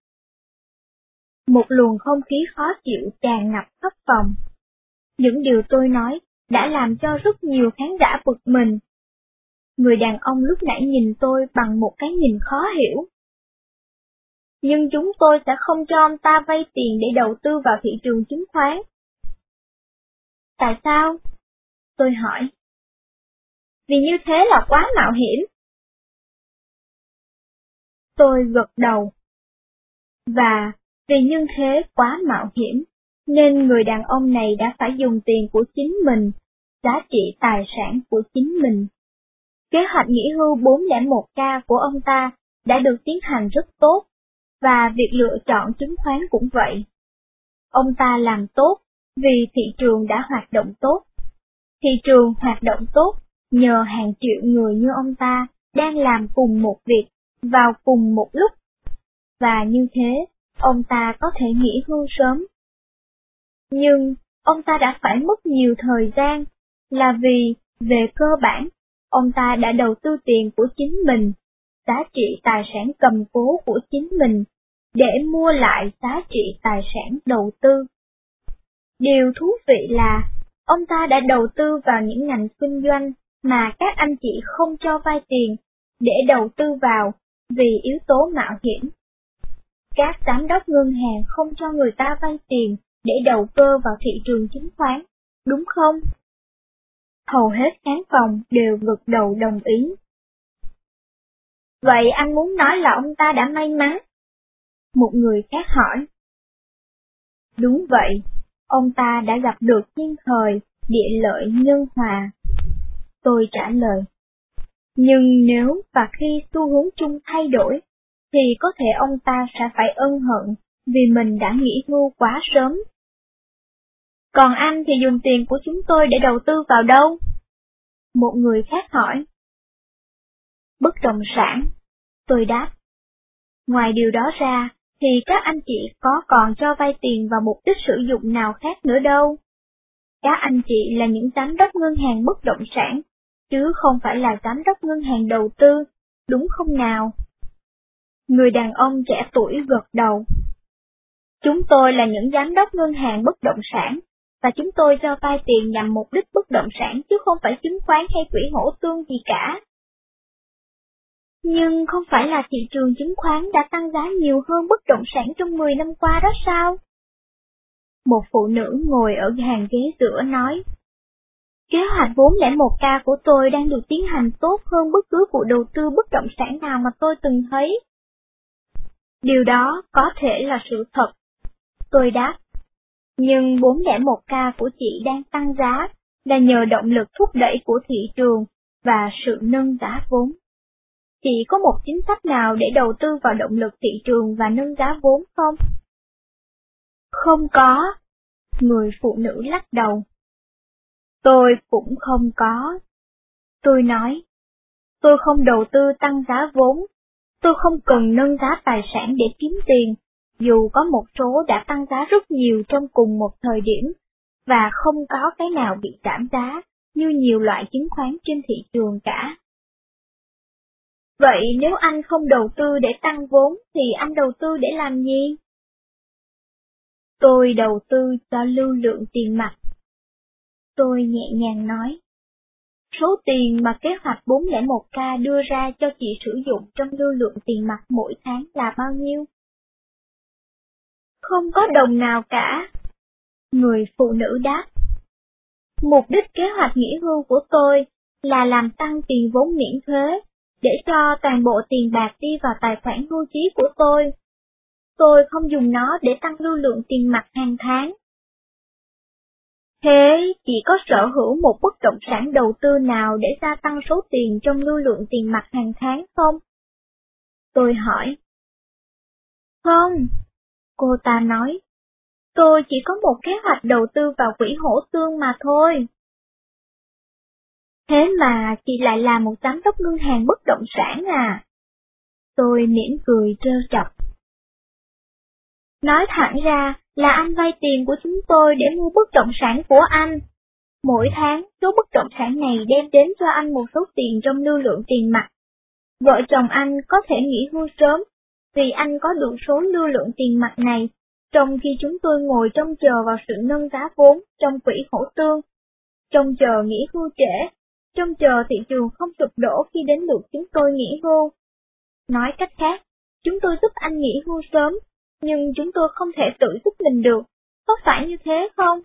Một luồng không khí khó chịu tràn ngập khắp phòng. Những điều tôi nói đã làm cho rất nhiều khán giả bực mình. Người đàn ông lúc nãy nhìn tôi bằng một cái nhìn khó hiểu. Nhưng chúng tôi sẽ không cho ông ta vay tiền để đầu tư vào thị trường chứng khoán. Tại sao? Tôi hỏi. Vì như thế là quá mạo hiểm. Tôi gật đầu. Và vì như thế quá mạo hiểm, nên người đàn ông này đã phải dùng tiền của chính mình, giá trị tài sản của chính mình. Kế hoạch nghỉ hưu bốn không một K của ông ta đã được tiến hành rất tốt, và việc lựa chọn chứng khoán cũng vậy. Ông ta làm tốt vì thị trường đã hoạt động tốt. Thị trường hoạt động tốt nhờ hàng triệu người như ông ta đang làm cùng một việc vào cùng một lúc. Và như thế, ông ta có thể nghỉ hưu sớm. Nhưng, ông ta đã phải mất nhiều thời gian, là vì, về cơ bản, ông ta đã đầu tư tiền của chính mình, giá trị tài sản cầm cố của chính mình, để mua lại giá trị tài sản đầu tư. Điều thú vị là, ông ta đã đầu tư vào những ngành kinh doanh mà các anh chị không cho vay tiền, để đầu tư vào, vì yếu tố mạo hiểm. Các giám đốc ngân hàng không cho người ta vay tiền để đầu cơ vào thị trường chứng khoán, đúng không? Hầu hết khán phòng đều gật đầu đồng ý. Vậy anh muốn nói là ông ta đã may mắn? Một người khác hỏi. Đúng vậy, ông ta đã gặp được thiên thời, địa lợi nhân hòa. Tôi trả lời. Nhưng nếu và khi xu hướng chung thay đổi, thì có thể ông ta sẽ phải ân hận vì mình đã nghỉ hưu quá sớm. Còn anh thì dùng tiền của chúng tôi để đầu tư vào đâu? Một người khác hỏi. Bất động sản, tôi đáp. Ngoài điều đó ra, thì các anh chị có còn cho vay tiền vào mục đích sử dụng nào khác nữa đâu. Các anh chị là những giám đốc ngân hàng bất động sản, chứ không phải là giám đốc ngân hàng đầu tư, đúng không nào? Người đàn ông trẻ tuổi gật đầu. Chúng tôi là những giám đốc ngân hàng bất động sản, và chúng tôi cho vay tiền nhằm mục đích bất động sản chứ không phải chứng khoán hay quỹ hỗ tương gì cả. Nhưng không phải là thị trường chứng khoán đã tăng giá nhiều hơn bất động sản trong mười năm qua đó sao? Một phụ nữ ngồi ở hàng ghế giữa nói. Kế hoạch bốn không một K của tôi đang được tiến hành tốt hơn bất cứ vụ đầu tư bất động sản nào mà tôi từng thấy. Điều đó có thể là sự thật. Tôi đáp. Nhưng bốn không một K của chị đang tăng giá là nhờ động lực thúc đẩy của thị trường và sự nâng giá vốn. Chị có một chính sách nào để đầu tư vào động lực thị trường và nâng giá vốn không? Không có. Người phụ nữ lắc đầu. Tôi cũng không có. Tôi nói. Tôi không đầu tư tăng giá vốn. Tôi không cần nâng giá tài sản để kiếm tiền, dù có một số đã tăng giá rất nhiều trong cùng một thời điểm, và không có cái nào bị giảm giá như nhiều loại chứng khoán trên thị trường cả. Vậy nếu anh không đầu tư để tăng vốn thì anh đầu tư để làm gì? Tôi đầu tư cho lưu lượng tiền mặt. Tôi nhẹ nhàng nói. Số tiền mà kế hoạch bốn không một K đưa ra cho chị sử dụng trong lưu lượng tiền mặt mỗi tháng là bao nhiêu? Không có đồng nào cả. Người phụ nữ đáp. Mục đích kế hoạch nghỉ hưu của tôi là làm tăng tiền vốn miễn thuế, để cho toàn bộ tiền bạc đi vào tài khoản hưu trí của tôi. tôi không dùng nó để tăng lưu lượng tiền mặt hàng tháng. Thế chị có sở hữu một bất động sản đầu tư nào để gia tăng số tiền trong lưu lượng tiền mặt hàng tháng không? Tôi hỏi. Không, cô ta nói. Tôi chỉ có một kế hoạch đầu tư vào quỹ hổ tương mà thôi. Thế mà chị lại là một giám đốc ngân hàng bất động sản à? Tôi mỉm cười trêu chọc. Nói thẳng ra là anh vay tiền của chúng tôi để mua bất động sản của anh. Mỗi tháng, số bất động sản này đem đến cho anh một số tiền trong lưu lượng tiền mặt. Vợ chồng anh có thể nghỉ hưu sớm, vì anh có đủ số lưu lượng tiền mặt này, trong khi chúng tôi ngồi trông chờ vào sự nâng giá vốn trong quỹ hổ tương, trông chờ nghỉ hưu trễ, trông chờ thị trường không sụp đổ khi đến lượt chúng tôi nghỉ hưu. Nói cách khác, chúng tôi giúp anh nghỉ hưu sớm, nhưng chúng tôi không thể tự giúp mình được, có phải như thế không?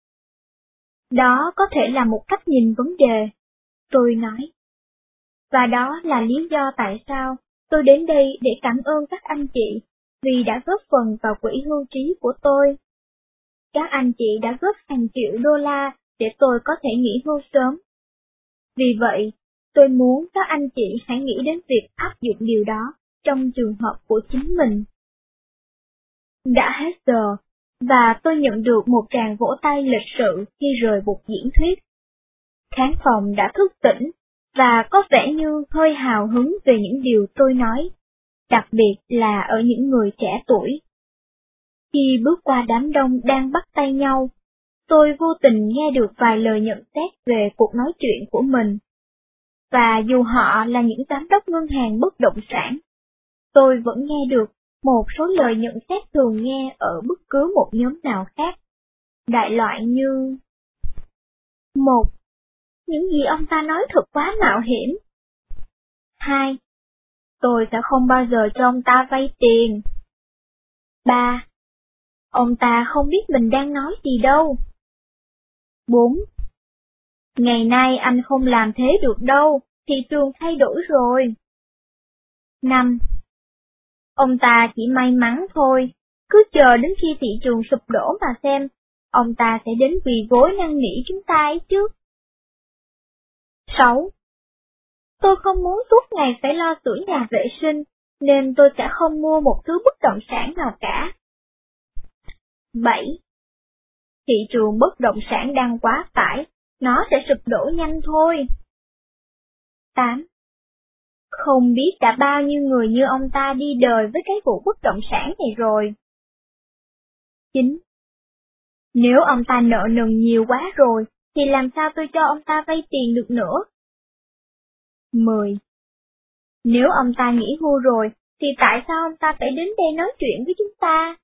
Đó có thể là một cách nhìn vấn đề, tôi nói. Và đó là lý do tại sao tôi đến đây để cảm ơn các anh chị vì đã góp phần vào quỹ hưu trí của tôi. Các anh chị đã góp hàng triệu đô la để tôi có thể nghỉ hưu sớm. Vì vậy, tôi muốn các anh chị hãy nghĩ đến việc áp dụng điều đó trong trường hợp của chính mình. Đã hết giờ, và tôi nhận được một tràng vỗ tay lịch sự khi rời buổi diễn thuyết. Khán phòng đã thức tỉnh, và có vẻ như hơi hào hứng về những điều tôi nói, đặc biệt là ở những người trẻ tuổi. Khi bước qua đám đông đang bắt tay nhau, tôi vô tình nghe được vài lời nhận xét về cuộc nói chuyện của mình. Và dù họ là những giám đốc ngân hàng bất động sản, tôi vẫn nghe được một số lời nhận xét thường nghe ở bất cứ một nhóm nào khác. Đại loại như: một. Những gì ông ta nói thật quá mạo hiểm. Hai. Tôi sẽ không bao giờ cho ông ta vay tiền. Ba. Ông ta không biết mình đang nói gì đâu. Bốn. Ngày nay anh không làm thế được đâu, thị trường thay đổi rồi. Năm. Ông ta chỉ may mắn thôi, cứ chờ đến khi thị trường sụp đổ mà xem, ông ta sẽ đến quỳ gối năn nỉ chúng ta ấy chứ. Sáu. Tôi không muốn suốt ngày phải lo sửa nhà vệ sinh, nên tôi sẽ không mua một thứ bất động sản nào cả. Bảy. Thị trường bất động sản đang quá tải, nó sẽ sụp đổ nhanh thôi. Tám. Không biết đã bao nhiêu người như ông ta đi đời với cái vụ bất động sản này rồi. Chín. Nếu ông ta nợ nần nhiều quá rồi, thì làm sao tôi cho ông ta vay tiền được nữa? Mười. Nếu ông ta nghỉ hưu rồi, thì tại sao ông ta phải đến đây nói chuyện với chúng ta?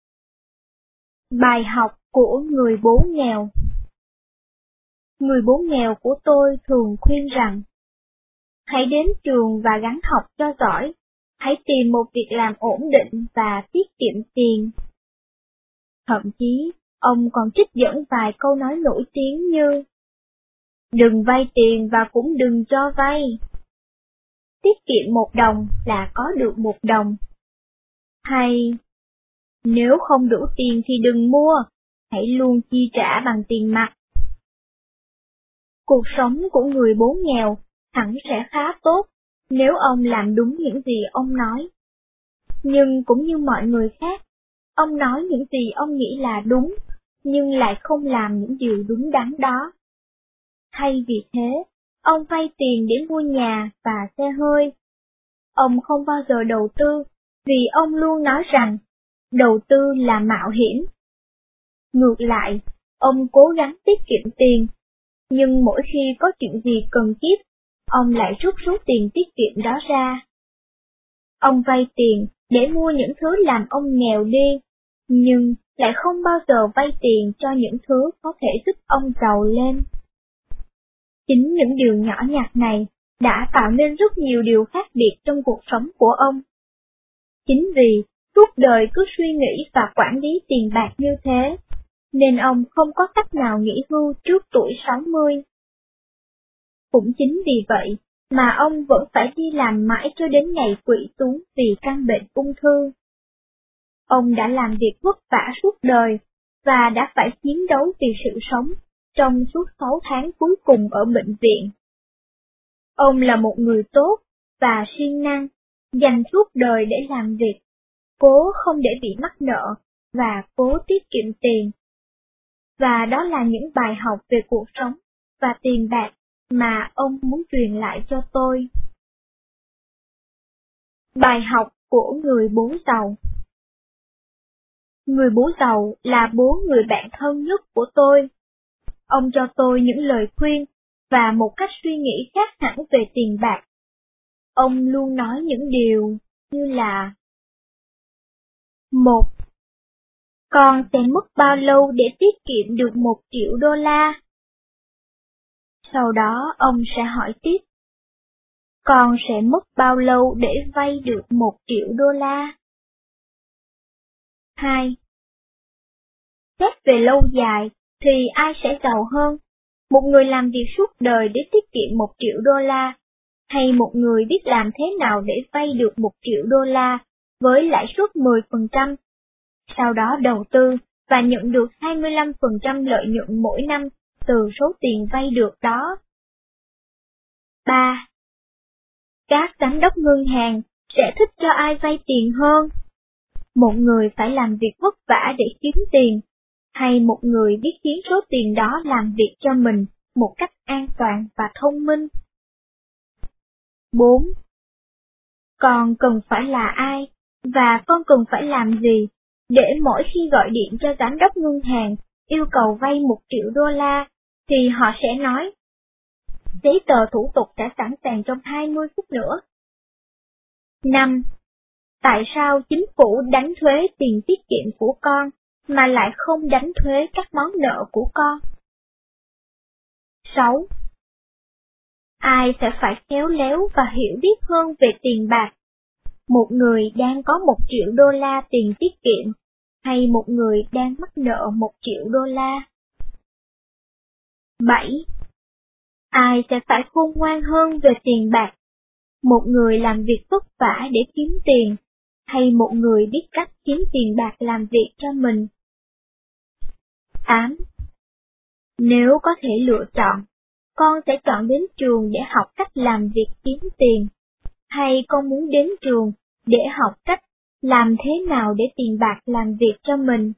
Bài học của người bố nghèo. Người bố nghèo của tôi thường khuyên rằng, hãy đến trường và gắng học cho giỏi, hãy tìm một việc làm ổn định và tiết kiệm tiền. Thậm chí, ông còn trích dẫn vài câu nói nổi tiếng như: đừng vay tiền và cũng đừng cho vay. Tiết kiệm một đồng là có được một đồng. Hay, nếu không đủ tiền thì đừng mua, hãy luôn chi trả bằng tiền mặt. Cuộc sống của người bố nghèo hẳn sẽ khá tốt nếu ông làm đúng những gì ông nói. Nhưng cũng như mọi người khác, ông nói những gì ông nghĩ là đúng, nhưng lại không làm những điều đúng đắn đó. Thay vì thế, ông vay tiền để mua nhà và xe hơi. Ông không bao giờ đầu tư, vì ông luôn nói rằng, đầu tư là mạo hiểm. Ngược lại, ông cố gắng tiết kiệm tiền, nhưng mỗi khi có chuyện gì cần thiết, ông lại rút số tiền tiết kiệm đó ra. Ông vay tiền để mua những thứ làm ông nghèo đi, nhưng lại không bao giờ vay tiền cho những thứ có thể giúp ông giàu lên. Chính những điều nhỏ nhặt này đã tạo nên rất nhiều điều khác biệt trong cuộc sống của ông. Chính vì suốt đời cứ suy nghĩ và quản lý tiền bạc như thế, nên ông không có cách nào nghỉ hưu trước tuổi sáu mươi. Cũng chính vì vậy mà ông vẫn phải đi làm mãi cho đến ngày quỵ xuống vì căn bệnh ung thư. Ông đã làm việc vất vả suốt đời, và đã phải chiến đấu vì sự sống trong suốt sáu tháng cuối cùng ở bệnh viện. Ông là một người tốt và siêng năng, dành suốt đời để làm việc, cố không để bị mắc nợ và cố tiết kiệm tiền. Và đó là những bài học về cuộc sống và tiền bạc mà ông muốn truyền lại cho tôi. Bài học của người bố giàu. Người bố giàu là bố người bạn thân nhất của tôi. Ông cho tôi những lời khuyên và một cách suy nghĩ khác hẳn về tiền bạc. Ông luôn nói những điều như là: một. Con sẽ mất bao lâu để tiết kiệm được một triệu đô la? Sau đó ông sẽ hỏi tiếp: Con sẽ mất bao lâu để vay được một triệu đô la? Hai. Xét về lâu dài thì ai sẽ giàu hơn? Một người làm việc suốt đời để tiết kiệm một triệu đô la, hay một người biết làm thế nào để vay được một triệu đô la với lãi suất mười phần trăm, sau đó đầu tư và nhận được hai mươi lăm phần trăm lợi nhuận mỗi năm từ số tiền vay được đó? Ba. Các giám đốc ngân hàng sẽ thích cho ai vay tiền hơn? Một người phải làm việc vất vả để kiếm tiền, hay một người biết khiến số tiền đó làm việc cho mình một cách an toàn và thông minh? Bốn. Con cần phải là ai, và con cần phải làm gì, để mỗi khi gọi điện cho giám đốc ngân hàng yêu cầu vay một triệu đô la, thì họ sẽ nói: giấy tờ thủ tục đã sẵn sàng trong hai mươi phút nữa. Năm. Tại sao chính phủ đánh thuế tiền tiết kiệm của con, mà lại không đánh thuế các món nợ của con? Sáu. Ai sẽ phải khéo léo và hiểu biết hơn về tiền bạc? Một người đang có một triệu đô la tiền tiết kiệm, hay một người đang mắc nợ một triệu đô la? Bảy. Ai sẽ phải khôn ngoan hơn về tiền bạc? Một người làm việc vất vả để kiếm tiền, hay một người biết cách kiếm tiền bạc làm việc cho mình? Tám. Nếu có thể lựa chọn, con sẽ chọn đến trường để học cách làm việc kiếm tiền, hay con muốn đến trường để học cách làm thế nào để tiền bạc làm việc cho mình?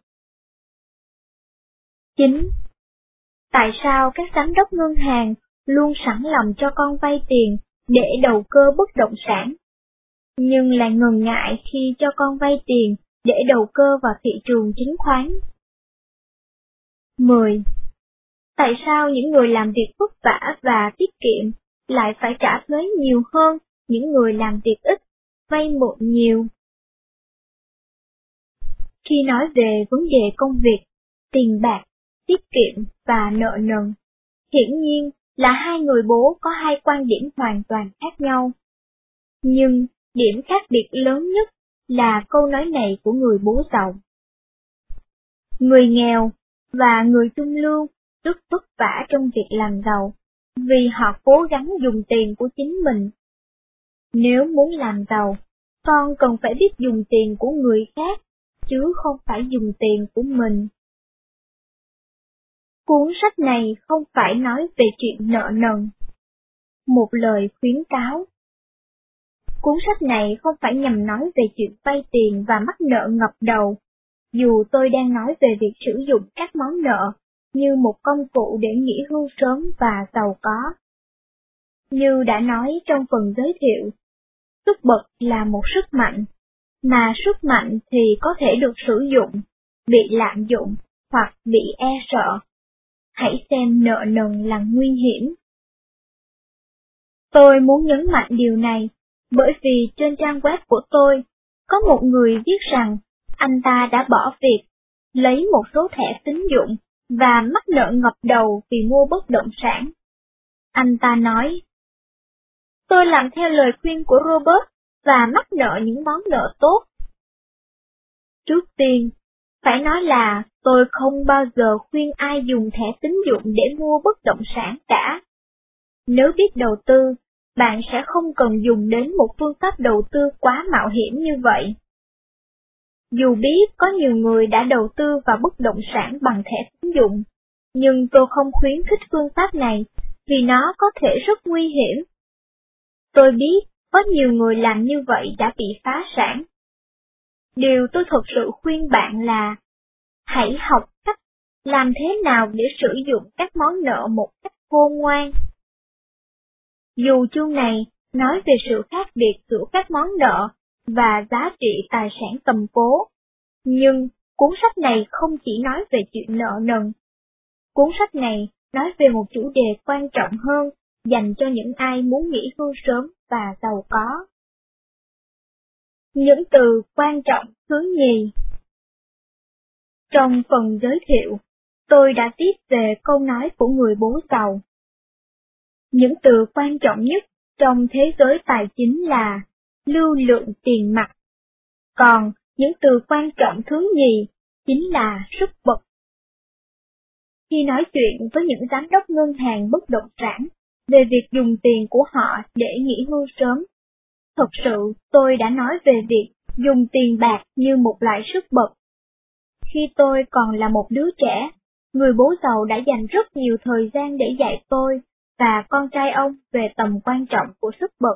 Chín. Tại sao các giám đốc ngân hàng luôn sẵn lòng cho con vay tiền để đầu cơ bất động sản, nhưng lại ngần ngại khi cho con vay tiền để đầu cơ vào thị trường chứng khoán? Mười. Tại sao những người làm việc vất vả và tiết kiệm lại phải trả thuế nhiều hơn những người làm việc ít, vay mượn nhiều? Khi nói về vấn đề công việc, tiền bạc, tiết kiệm và nợ nần, hiển nhiên là hai người bố có hai quan điểm hoàn toàn khác nhau. Nhưng điểm khác biệt lớn nhất là câu nói này của người bố giàu: người nghèo và người trung lưu rất vất vả trong việc làm giàu, vì họ cố gắng dùng tiền của chính mình. Nếu muốn làm giàu, con cần phải biết dùng tiền của người khác, chứ không phải dùng tiền của mình. Cuốn sách này không phải nói về chuyện nợ nần. Một lời khuyến cáo. Cuốn sách này không phải nhằm nói về chuyện vay tiền và mắc nợ ngập đầu, dù tôi đang nói về việc sử dụng các món nợ như một công cụ để nghỉ hưu sớm và giàu có. Như đã nói trong phần giới thiệu, sức bật là một sức mạnh, mà sức mạnh thì có thể được sử dụng, bị lạm dụng hoặc bị e sợ. Hãy xem nợ nần là nguy hiểm. Tôi muốn nhấn mạnh điều này, bởi vì trên trang web của tôi, có một người viết rằng anh ta đã bỏ việc, lấy một số thẻ tín dụng và mắc nợ ngập đầu vì mua bất động sản. Anh ta nói: tôi làm theo lời khuyên của Robert và mắc nợ những món nợ tốt. Trước tiên, phải nói là tôi không bao giờ khuyên ai dùng thẻ tín dụng để mua bất động sản cả. Nếu biết đầu tư, bạn sẽ không cần dùng đến một phương pháp đầu tư quá mạo hiểm như vậy. Dù biết có nhiều người đã đầu tư vào bất động sản bằng thẻ tín dụng, nhưng tôi không khuyến khích phương pháp này vì nó có thể rất nguy hiểm. Tôi biết có nhiều người làm như vậy đã bị phá sản. Điều tôi thực sự khuyên bạn là hãy học cách làm thế nào để sử dụng các món nợ một cách khôn ngoan. Dù chương này nói về sự khác biệt giữa các món nợ và giá trị tài sản cầm cố, nhưng cuốn sách này không chỉ nói về chuyện nợ nần. Cuốn sách này nói về một chủ đề quan trọng hơn dành cho những ai muốn nghỉ hưu sớm và giàu có. Những từ quan trọng thứ nhì. Trong phần giới thiệu, tôi đã viết về câu nói của người bố giàu. Những từ quan trọng nhất trong thế giới tài chính là lưu lượng tiền mặt, còn những từ quan trọng thứ nhì chính là sức bật. Khi nói chuyện với những giám đốc ngân hàng bất động sản về việc dùng tiền của họ để nghỉ hưu sớm, thật sự tôi đã nói về việc dùng tiền bạc như một loại sức bật. Khi tôi còn là một đứa trẻ, người bố giàu đã dành rất nhiều thời gian để dạy tôi và con trai ông về tầm quan trọng của sức bật.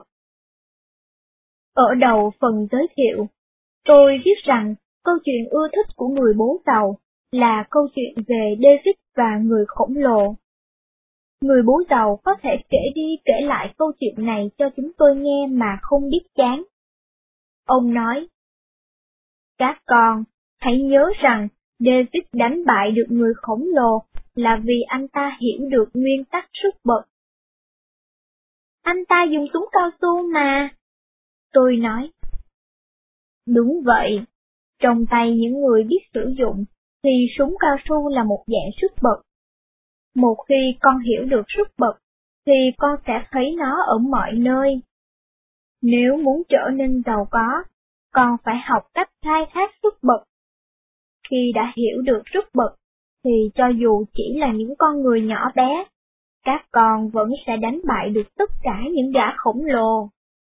Ở đầu phần giới thiệu, tôi viết rằng câu chuyện ưa thích của người bố giàu là câu chuyện về David và người khổng lồ. Người bố giàu có thể kể đi kể lại câu chuyện này cho chúng tôi nghe mà không biết chán. Ông nói, các con, hãy nhớ rằng David đánh bại được người khổng lồ là vì anh ta hiểu được nguyên tắc sức bật. Anh ta dùng súng cao su mà. Tôi nói. Đúng vậy, trong tay những người biết sử dụng thì súng cao su là một dạng sức bật. Một khi con hiểu được sức bật thì con sẽ thấy nó ở mọi nơi. Nếu muốn trở nên giàu có, con phải học cách khai thác sức bật. Khi đã hiểu được sức bật thì cho dù chỉ là những con người nhỏ bé, các con vẫn sẽ đánh bại được tất cả những gã khổng lồ.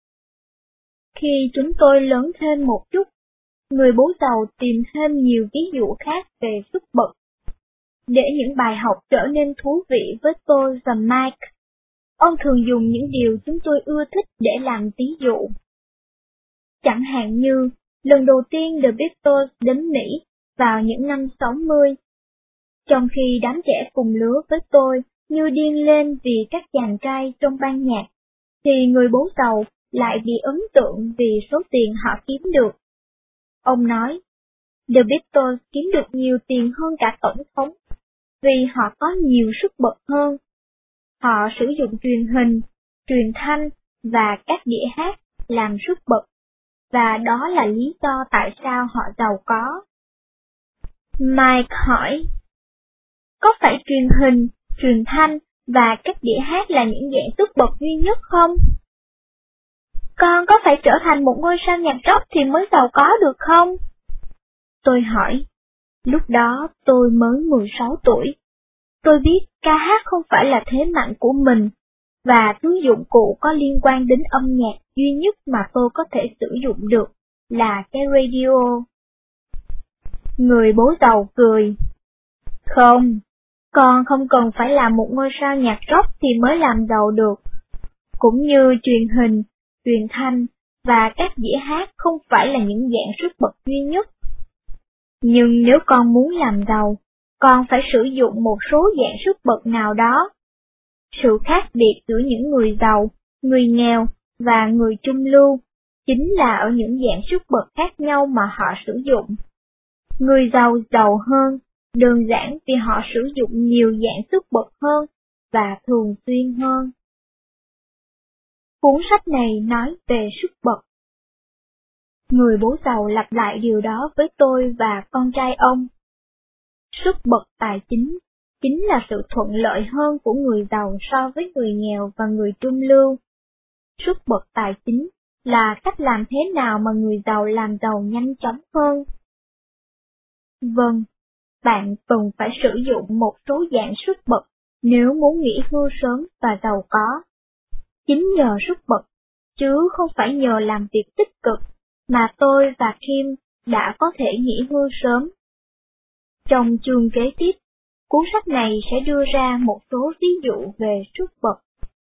Khi chúng tôi lớn thêm một chút, người bố giàu tìm thêm nhiều ví dụ khác về sức bật. Để những bài học trở nên thú vị với tôi và Mike, ông thường dùng những điều chúng tôi ưa thích để làm ví dụ. Chẳng hạn như, lần đầu tiên The Beatles đến Mỹ vào những năm sáu mươi. Trong khi đám trẻ cùng lứa với tôi như điên lên vì các chàng trai trong ban nhạc, thì người bố giàu lại bị ấn tượng vì số tiền họ kiếm được. Ông nói, The Beatles kiếm được nhiều tiền hơn cả tổng thống, vì họ có nhiều sức bật hơn. Họ sử dụng truyền hình, truyền thanh và các đĩa hát làm sức bật, và đó là lý do tại sao họ giàu có. Mike hỏi, có phải truyền hình, truyền thanh và các đĩa hát là những dạng sức bật duy nhất không? Con có phải trở thành một ngôi sao nhạc rock thì mới giàu có được không? Tôi hỏi. Lúc đó tôi mới mười sáu tuổi. Tôi biết ca hát không phải là thế mạnh của mình, và thứ dụng cụ có liên quan đến âm nhạc duy nhất mà tôi có thể sử dụng được là cái radio. Người bố giàu cười. Không, con không cần phải là một ngôi sao nhạc rock thì mới làm giàu được. Cũng như truyền hình, truyền thanh và các đĩa hát không phải là những dạng sức bật duy nhất. Nhưng nếu con muốn làm giàu, con phải sử dụng một số dạng sức bật nào đó. Sự khác biệt giữa những người giàu, người nghèo và người trung lưu chính là ở những dạng sức bật khác nhau mà họ sử dụng. Người giàu giàu hơn, đơn giản vì họ sử dụng nhiều dạng sức bật hơn và thường xuyên hơn. Cuốn sách này nói về sức bật. Người bố giàu lặp lại điều đó với tôi và con trai ông. Sức bật tài chính chính là sự thuận lợi hơn của người giàu so với người nghèo và người trung lưu. Sức bật tài chính là cách làm thế nào mà người giàu làm giàu nhanh chóng hơn. Vâng, bạn cần phải sử dụng một số dạng sức bật nếu muốn nghỉ hưu sớm và giàu có. Chính nhờ sức bật, chứ không phải nhờ làm việc tích cực, mà tôi và Kim đã có thể nghỉ hưu sớm. Trong chương kế tiếp, cuốn sách này sẽ đưa ra một số ví dụ về súc vật.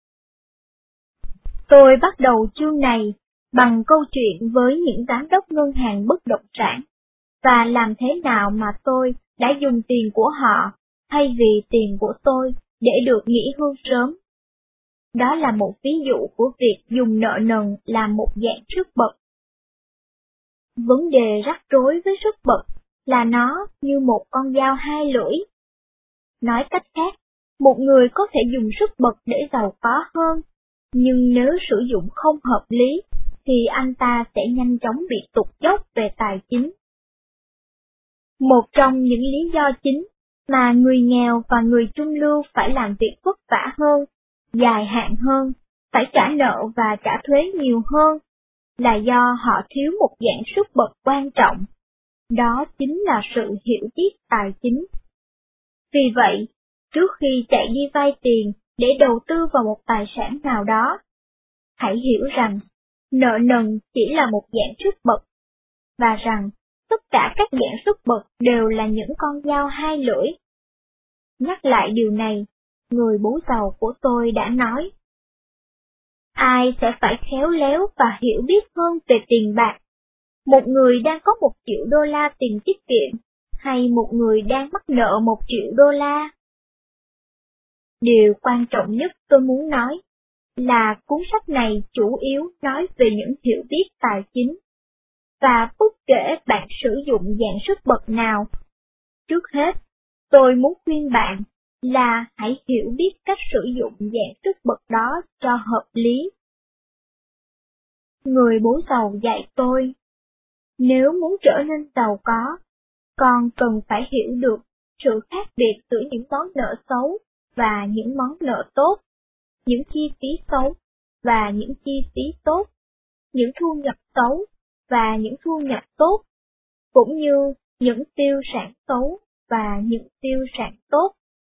Tôi bắt đầu chương này bằng câu chuyện với những giám đốc ngân hàng bất động sản, và làm thế nào mà tôi đã dùng tiền của họ thay vì tiền của tôi để được nghỉ hưu sớm. Đó là một ví dụ của việc dùng nợ nần làm một dạng súc vật. Vấn đề rắc rối với súc vật là nó như một con dao hai lưỡi. Nói cách khác, một người có thể dùng súc vật để giàu có hơn, nhưng nếu sử dụng không hợp lý, thì anh ta sẽ nhanh chóng bị tụt dốc về tài chính. Một trong những lý do chính mà người nghèo và người trung lưu phải làm việc vất vả hơn, dài hạn hơn, phải trả nợ và trả thuế nhiều hơn, là do họ thiếu một dạng súc vật quan trọng. Đó chính là sự hiểu biết tài chính. Vì vậy, trước khi chạy đi vay tiền để đầu tư vào một tài sản nào đó, hãy hiểu rằng nợ nần chỉ là một dạng súc vật, và rằng tất cả các dạng súc vật đều là những con dao hai lưỡi. Nhắc lại điều này, người bố giàu của tôi đã nói: ai sẽ phải khéo léo và hiểu biết hơn về tiền bạc, một người đang có một triệu đô la tiền tiết kiệm, hay một người đang mắc nợ một triệu đô la? Điều quan trọng nhất tôi muốn nói là cuốn sách này chủ yếu nói về những hiểu biết tài chính, và bất kể bạn sử dụng dạng súc vật nào, trước hết, tôi muốn khuyên bạn là hãy hiểu biết cách sử dụng dạng súc vật đó cho hợp lý. Người bố giàu dạy tôi, nếu muốn trở nên giàu có, con cần phải hiểu được sự khác biệt giữa những món nợ xấu và những món nợ tốt, những chi phí xấu và những chi phí tốt, những thu nhập xấu và những thu nhập tốt, cũng như những tiêu sản xấu và những tiêu sản tốt.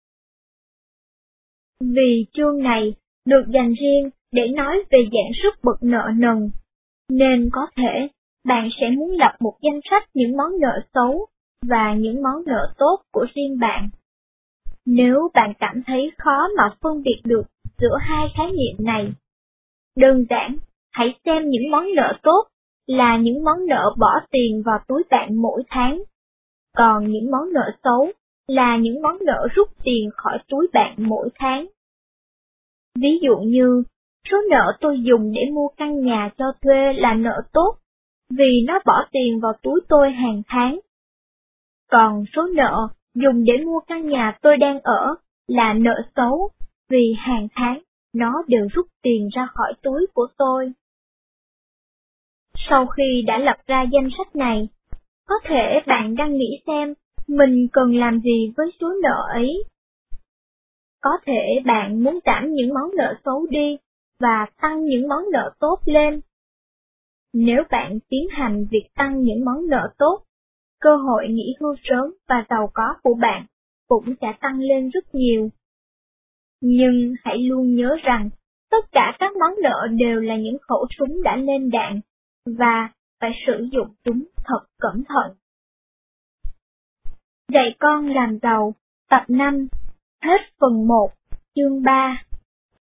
Vì chương này được dành riêng để nói về dạng súc vật nợ nần, nên có thể bạn sẽ muốn lập một danh sách những món nợ xấu và những món nợ tốt của riêng bạn. Nếu bạn cảm thấy khó mà phân biệt được giữa hai khái niệm này, đơn giản, hãy xem những món nợ tốt là những món nợ bỏ tiền vào túi bạn mỗi tháng, còn những món nợ xấu là những món nợ rút tiền khỏi túi bạn mỗi tháng. Ví dụ như, số nợ tôi dùng để mua căn nhà cho thuê là nợ tốt, vì nó bỏ tiền vào túi tôi hàng tháng. Còn số nợ dùng để mua căn nhà tôi đang ở là nợ xấu, vì hàng tháng nó đều rút tiền ra khỏi túi của tôi. Sau khi đã lập ra danh sách này, có thể bạn đang nghĩ xem mình cần làm gì với số nợ ấy. Có thể bạn muốn giảm những món nợ xấu đi và tăng những món nợ tốt lên. Nếu bạn tiến hành việc tăng những món nợ tốt, cơ hội nghỉ hưu sớm và giàu có của bạn cũng sẽ tăng lên rất nhiều. Nhưng hãy luôn nhớ rằng, tất cả các món nợ đều là những khẩu súng đã lên đạn, và phải sử dụng chúng thật cẩn thận. Dạy con làm giàu, tập năm, hết phần một, chương ba.